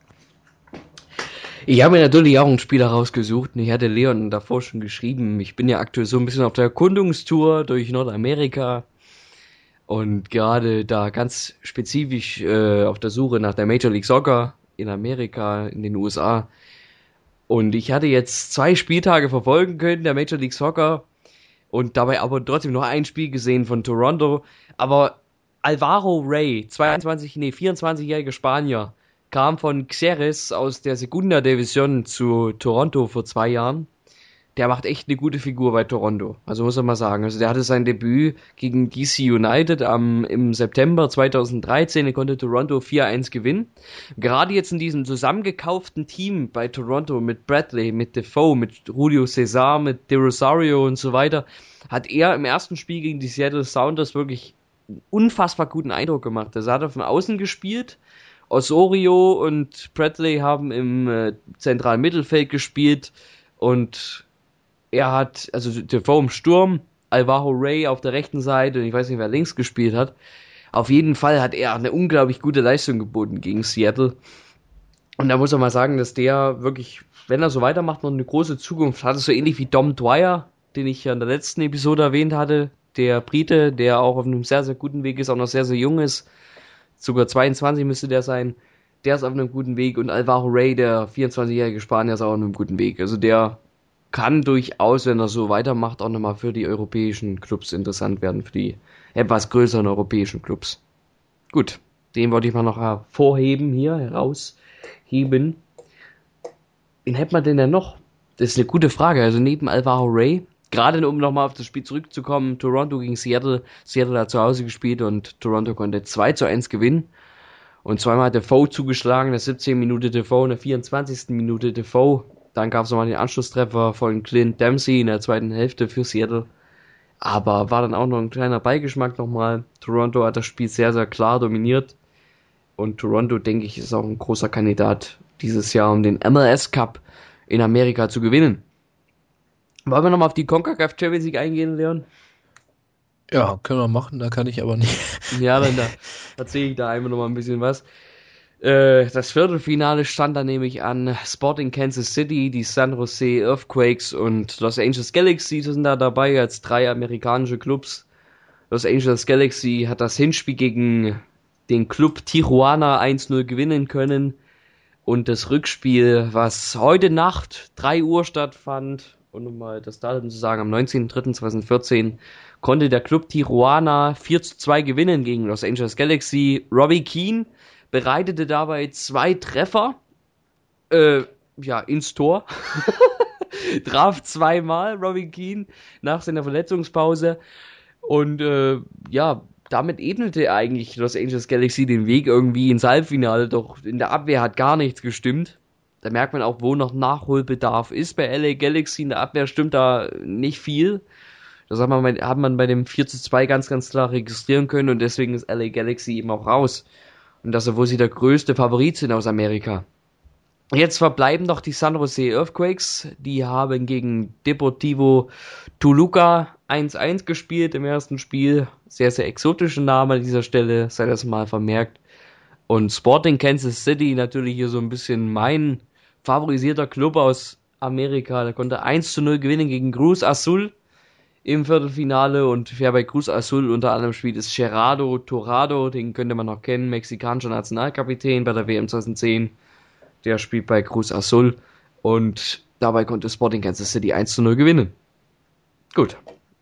Ich habe mir natürlich auch einen Spieler rausgesucht und ich hatte Leon davor schon geschrieben. Ich bin ja aktuell so ein bisschen auf der Erkundungstour durch Nordamerika und gerade da ganz spezifisch äh, auf der Suche nach der Major League Soccer in Amerika, in den U S A. Und ich hatte jetzt zwei Spieltage verfolgen können der Major League Soccer und dabei aber trotzdem noch ein Spiel gesehen von Toronto. Aber Alvaro Rey, zweiundzwanzig, nee, vierundzwanzigjähriger Spanier, kam von Xeres aus der Segunda Division zu Toronto vor zwei Jahren. Der macht echt eine gute Figur bei Toronto. Also muss man mal sagen. Also der hatte sein Debüt gegen D C United am, im September zweitausenddreizehn. Er konnte Toronto vier eins gewinnen. Gerade jetzt in diesem zusammengekauften Team bei Toronto mit Bradley, mit Defoe, mit Julio Cesar, mit De Rosario und so weiter, hat er im ersten Spiel gegen die Seattle Sounders wirklich einen unfassbar guten Eindruck gemacht. Er hat auf dem Außen gespielt. Osorio und Bradley haben im äh, zentralen Mittelfeld gespielt und er hat, also Defoe im Sturm, Alvaro Rey auf der rechten Seite und ich weiß nicht, wer links gespielt hat. Auf jeden Fall hat er eine unglaublich gute Leistung geboten gegen Seattle. Und da muss man mal sagen, dass der wirklich, wenn er so weitermacht, noch eine große Zukunft hat. So ähnlich wie Dom Dwyer, den ich ja in der letzten Episode erwähnt hatte, der Brite, der auch auf einem sehr, sehr guten Weg ist, auch noch sehr, sehr jung ist. Sogar zweiundzwanzig müsste der sein. Der ist auf einem guten Weg. Und Alvaro Rey, der vierundzwanzigjährige Spanier, ist auch auf einem guten Weg. Also der kann durchaus, wenn er so weitermacht, auch nochmal für die europäischen Clubs interessant werden. Für die etwas größeren europäischen Clubs. Gut, den wollte ich mal noch hervorheben hier, herausheben. Wen hätte man denn denn noch? Das ist eine gute Frage. Also neben Alvaro Rey, gerade um nochmal auf das Spiel zurückzukommen, Toronto gegen Seattle. Seattle hat zu Hause gespielt und Toronto konnte zwei zu eins gewinnen. Und zweimal hat Defoe zugeschlagen, in der siebzehnten Minute Defoe, in der vierundzwanzigsten Minute Defoe. Dann gab es nochmal den Anschlusstreffer von Clint Dempsey in der zweiten Hälfte für Seattle. Aber war dann auch noch ein kleiner Beigeschmack nochmal. Toronto hat das Spiel sehr, sehr klar dominiert. Und Toronto, denke ich, ist auch ein großer Kandidat dieses Jahr, um den M L S Cup in Amerika zu gewinnen. Wollen wir nochmal auf die CONCACAF Champions League eingehen, Leon? Ja, können wir machen, da kann ich aber nicht. Ja, dann da erzähle ich da einmal nochmal ein bisschen was. Äh, das Viertelfinale stand da nämlich an. Sporting Kansas City, die San Jose Earthquakes und Los Angeles Galaxy sind da dabei als drei amerikanische Clubs. Los Angeles Galaxy hat das Hinspiel gegen den Club Tijuana eins null gewinnen können. Und das Rückspiel, was heute Nacht drei Uhr stattfand, und um mal das Datum zu sagen, am neunzehnten dritten zweitausendvierzehn konnte der Club Tijuana vier zu zwei gewinnen gegen Los Angeles Galaxy. Robbie Keane bereitete dabei zwei Treffer. Äh, ja, ins Tor. Traf zweimal Robbie Keane nach seiner Verletzungspause. Und äh, ja, damit ebnete eigentlich Los Angeles Galaxy den Weg irgendwie ins Halbfinale. Doch in der Abwehr hat gar nichts gestimmt. Da merkt man auch, wo noch Nachholbedarf ist. Bei L A Galaxy in der Abwehr stimmt da nicht viel. Das hat man, hat man bei dem vier zu zwei ganz, ganz klar registrieren können. Und deswegen ist L A Galaxy eben auch raus. Und das, obwohl sie der größte Favorit sind aus Amerika. Jetzt verbleiben noch die San Jose Earthquakes. Die haben gegen Deportivo Toluca eins eins gespielt im ersten Spiel. Sehr, sehr exotischer Name an dieser Stelle, sei das mal vermerkt. Und Sporting Kansas City, natürlich hier so ein bisschen mein favorisierter Club aus Amerika. Der konnte eins zu null gewinnen gegen Cruz Azul im Viertelfinale. Und wer bei Cruz Azul unter anderem spielt, ist Gerardo Torrado. Den könnte man noch kennen, mexikanischer Nationalkapitän bei der W M zwanzig zehn. Der spielt bei Cruz Azul und dabei konnte Sporting Kansas City eins zu null gewinnen. Gut.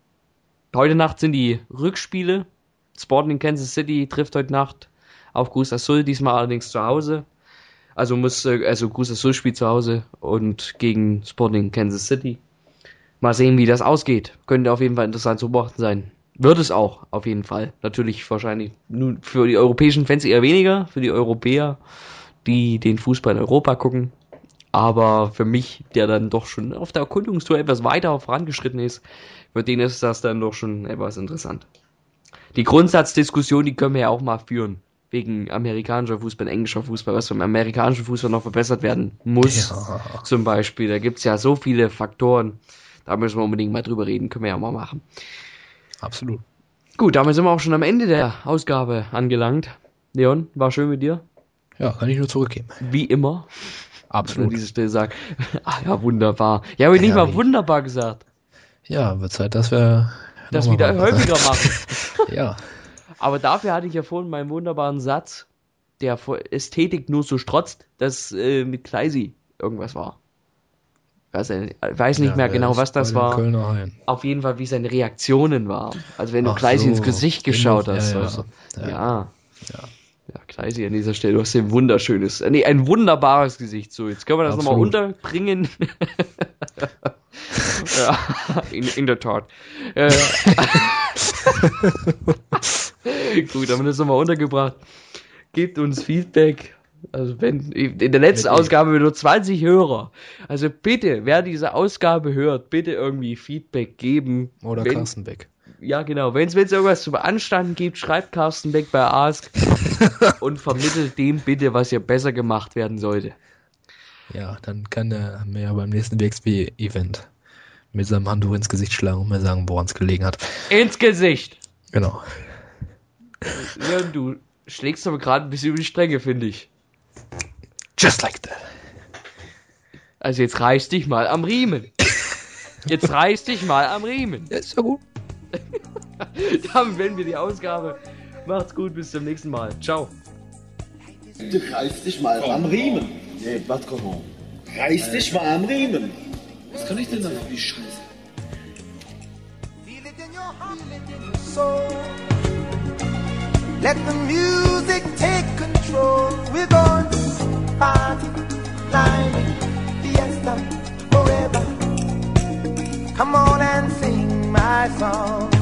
Heute Nacht sind die Rückspiele. Sporting Kansas City trifft heute Nacht auf Cruz Azul, diesmal allerdings zu Hause. Also muss, also Cruz Azul spielt zu Hause und gegen Sporting Kansas City. Mal sehen, wie das ausgeht. Könnte auf jeden Fall interessant zu beobachten sein. Wird es auch, auf jeden Fall. Natürlich wahrscheinlich nun für die europäischen Fans eher weniger, für die Europäer, die den Fußball in Europa gucken, aber für mich, der dann doch schon auf der Erkundungstour etwas weiter vorangeschritten ist, für den ist das dann doch schon etwas interessant. Die Grundsatzdiskussion, die können wir ja auch mal führen, wegen amerikanischer Fußball, englischer Fußball, was beim amerikanischen Fußball noch verbessert werden muss, ja. Zum Beispiel, da gibt's ja so viele Faktoren, da müssen wir unbedingt mal drüber reden, können wir ja mal machen. Absolut. Gut, damit sind wir auch schon am Ende der Ausgabe angelangt. Leon, war schön mit dir. Ja, kann ich nur zurückgeben. Wie immer. Absolut. An dieser Stelle sagen, ah ja, wunderbar. Ja, aber nicht ja, mal wunderbar gesagt. Ja, wird Zeit, dass wir das wieder häufiger machen. Ja. Aber dafür hatte ich ja vorhin meinen wunderbaren Satz, der vor Ästhetik nur so strotzt, dass äh, mit Kleisi irgendwas war. weiß, weiß nicht ja, mehr genau, was das war. Auf jeden Fall, wie seine Reaktionen waren. Also wenn du Kleisi so, ins Gesicht geschaut hast. Ja, also. ja. ja. ja. Ja, Kleisi an dieser Stelle, du hast ein wunderschönes, nee, ein wunderbares Gesicht. So, jetzt können wir das nochmal unterbringen. Ja, in, in der Tat. Äh, gut, haben wir das nochmal untergebracht. Gebt uns Feedback. Also wenn, in der letzten Mit Ausgabe mit nur zwanzig Hörer. Also bitte, wer diese Ausgabe hört, bitte irgendwie Feedback geben. Oder wenn, Carsten Beck. Ja, genau. Wenn es irgendwas zu beanstanden gibt, schreibt Carsten Beck bei Ask und vermittelt dem bitte, was hier besser gemacht werden sollte. Ja, dann kann er mir ja beim nächsten W X W-Event mit seinem Handtuch ins Gesicht schlagen und mir sagen, woran es gelegen hat. Ins Gesicht! Genau. Ja, du schlägst aber gerade ein bisschen über die Stränge, finde ich. Just like that. Also jetzt reiß dich mal am Riemen. Jetzt reiß dich mal am Riemen. Ja, ist ja gut. Damit beenden wir die Ausgabe. Macht's gut, bis zum nächsten Mal. Ciao. Du reiß dich mal am Riemen. Nee, was komm Reiß dich mal am Riemen. Was kann ich denn da für die Scheiße? Feel it in your heart, feel it in your soul. Let the music take control. We're going to party, climbing, fiesta, forever. Come on and sing my song.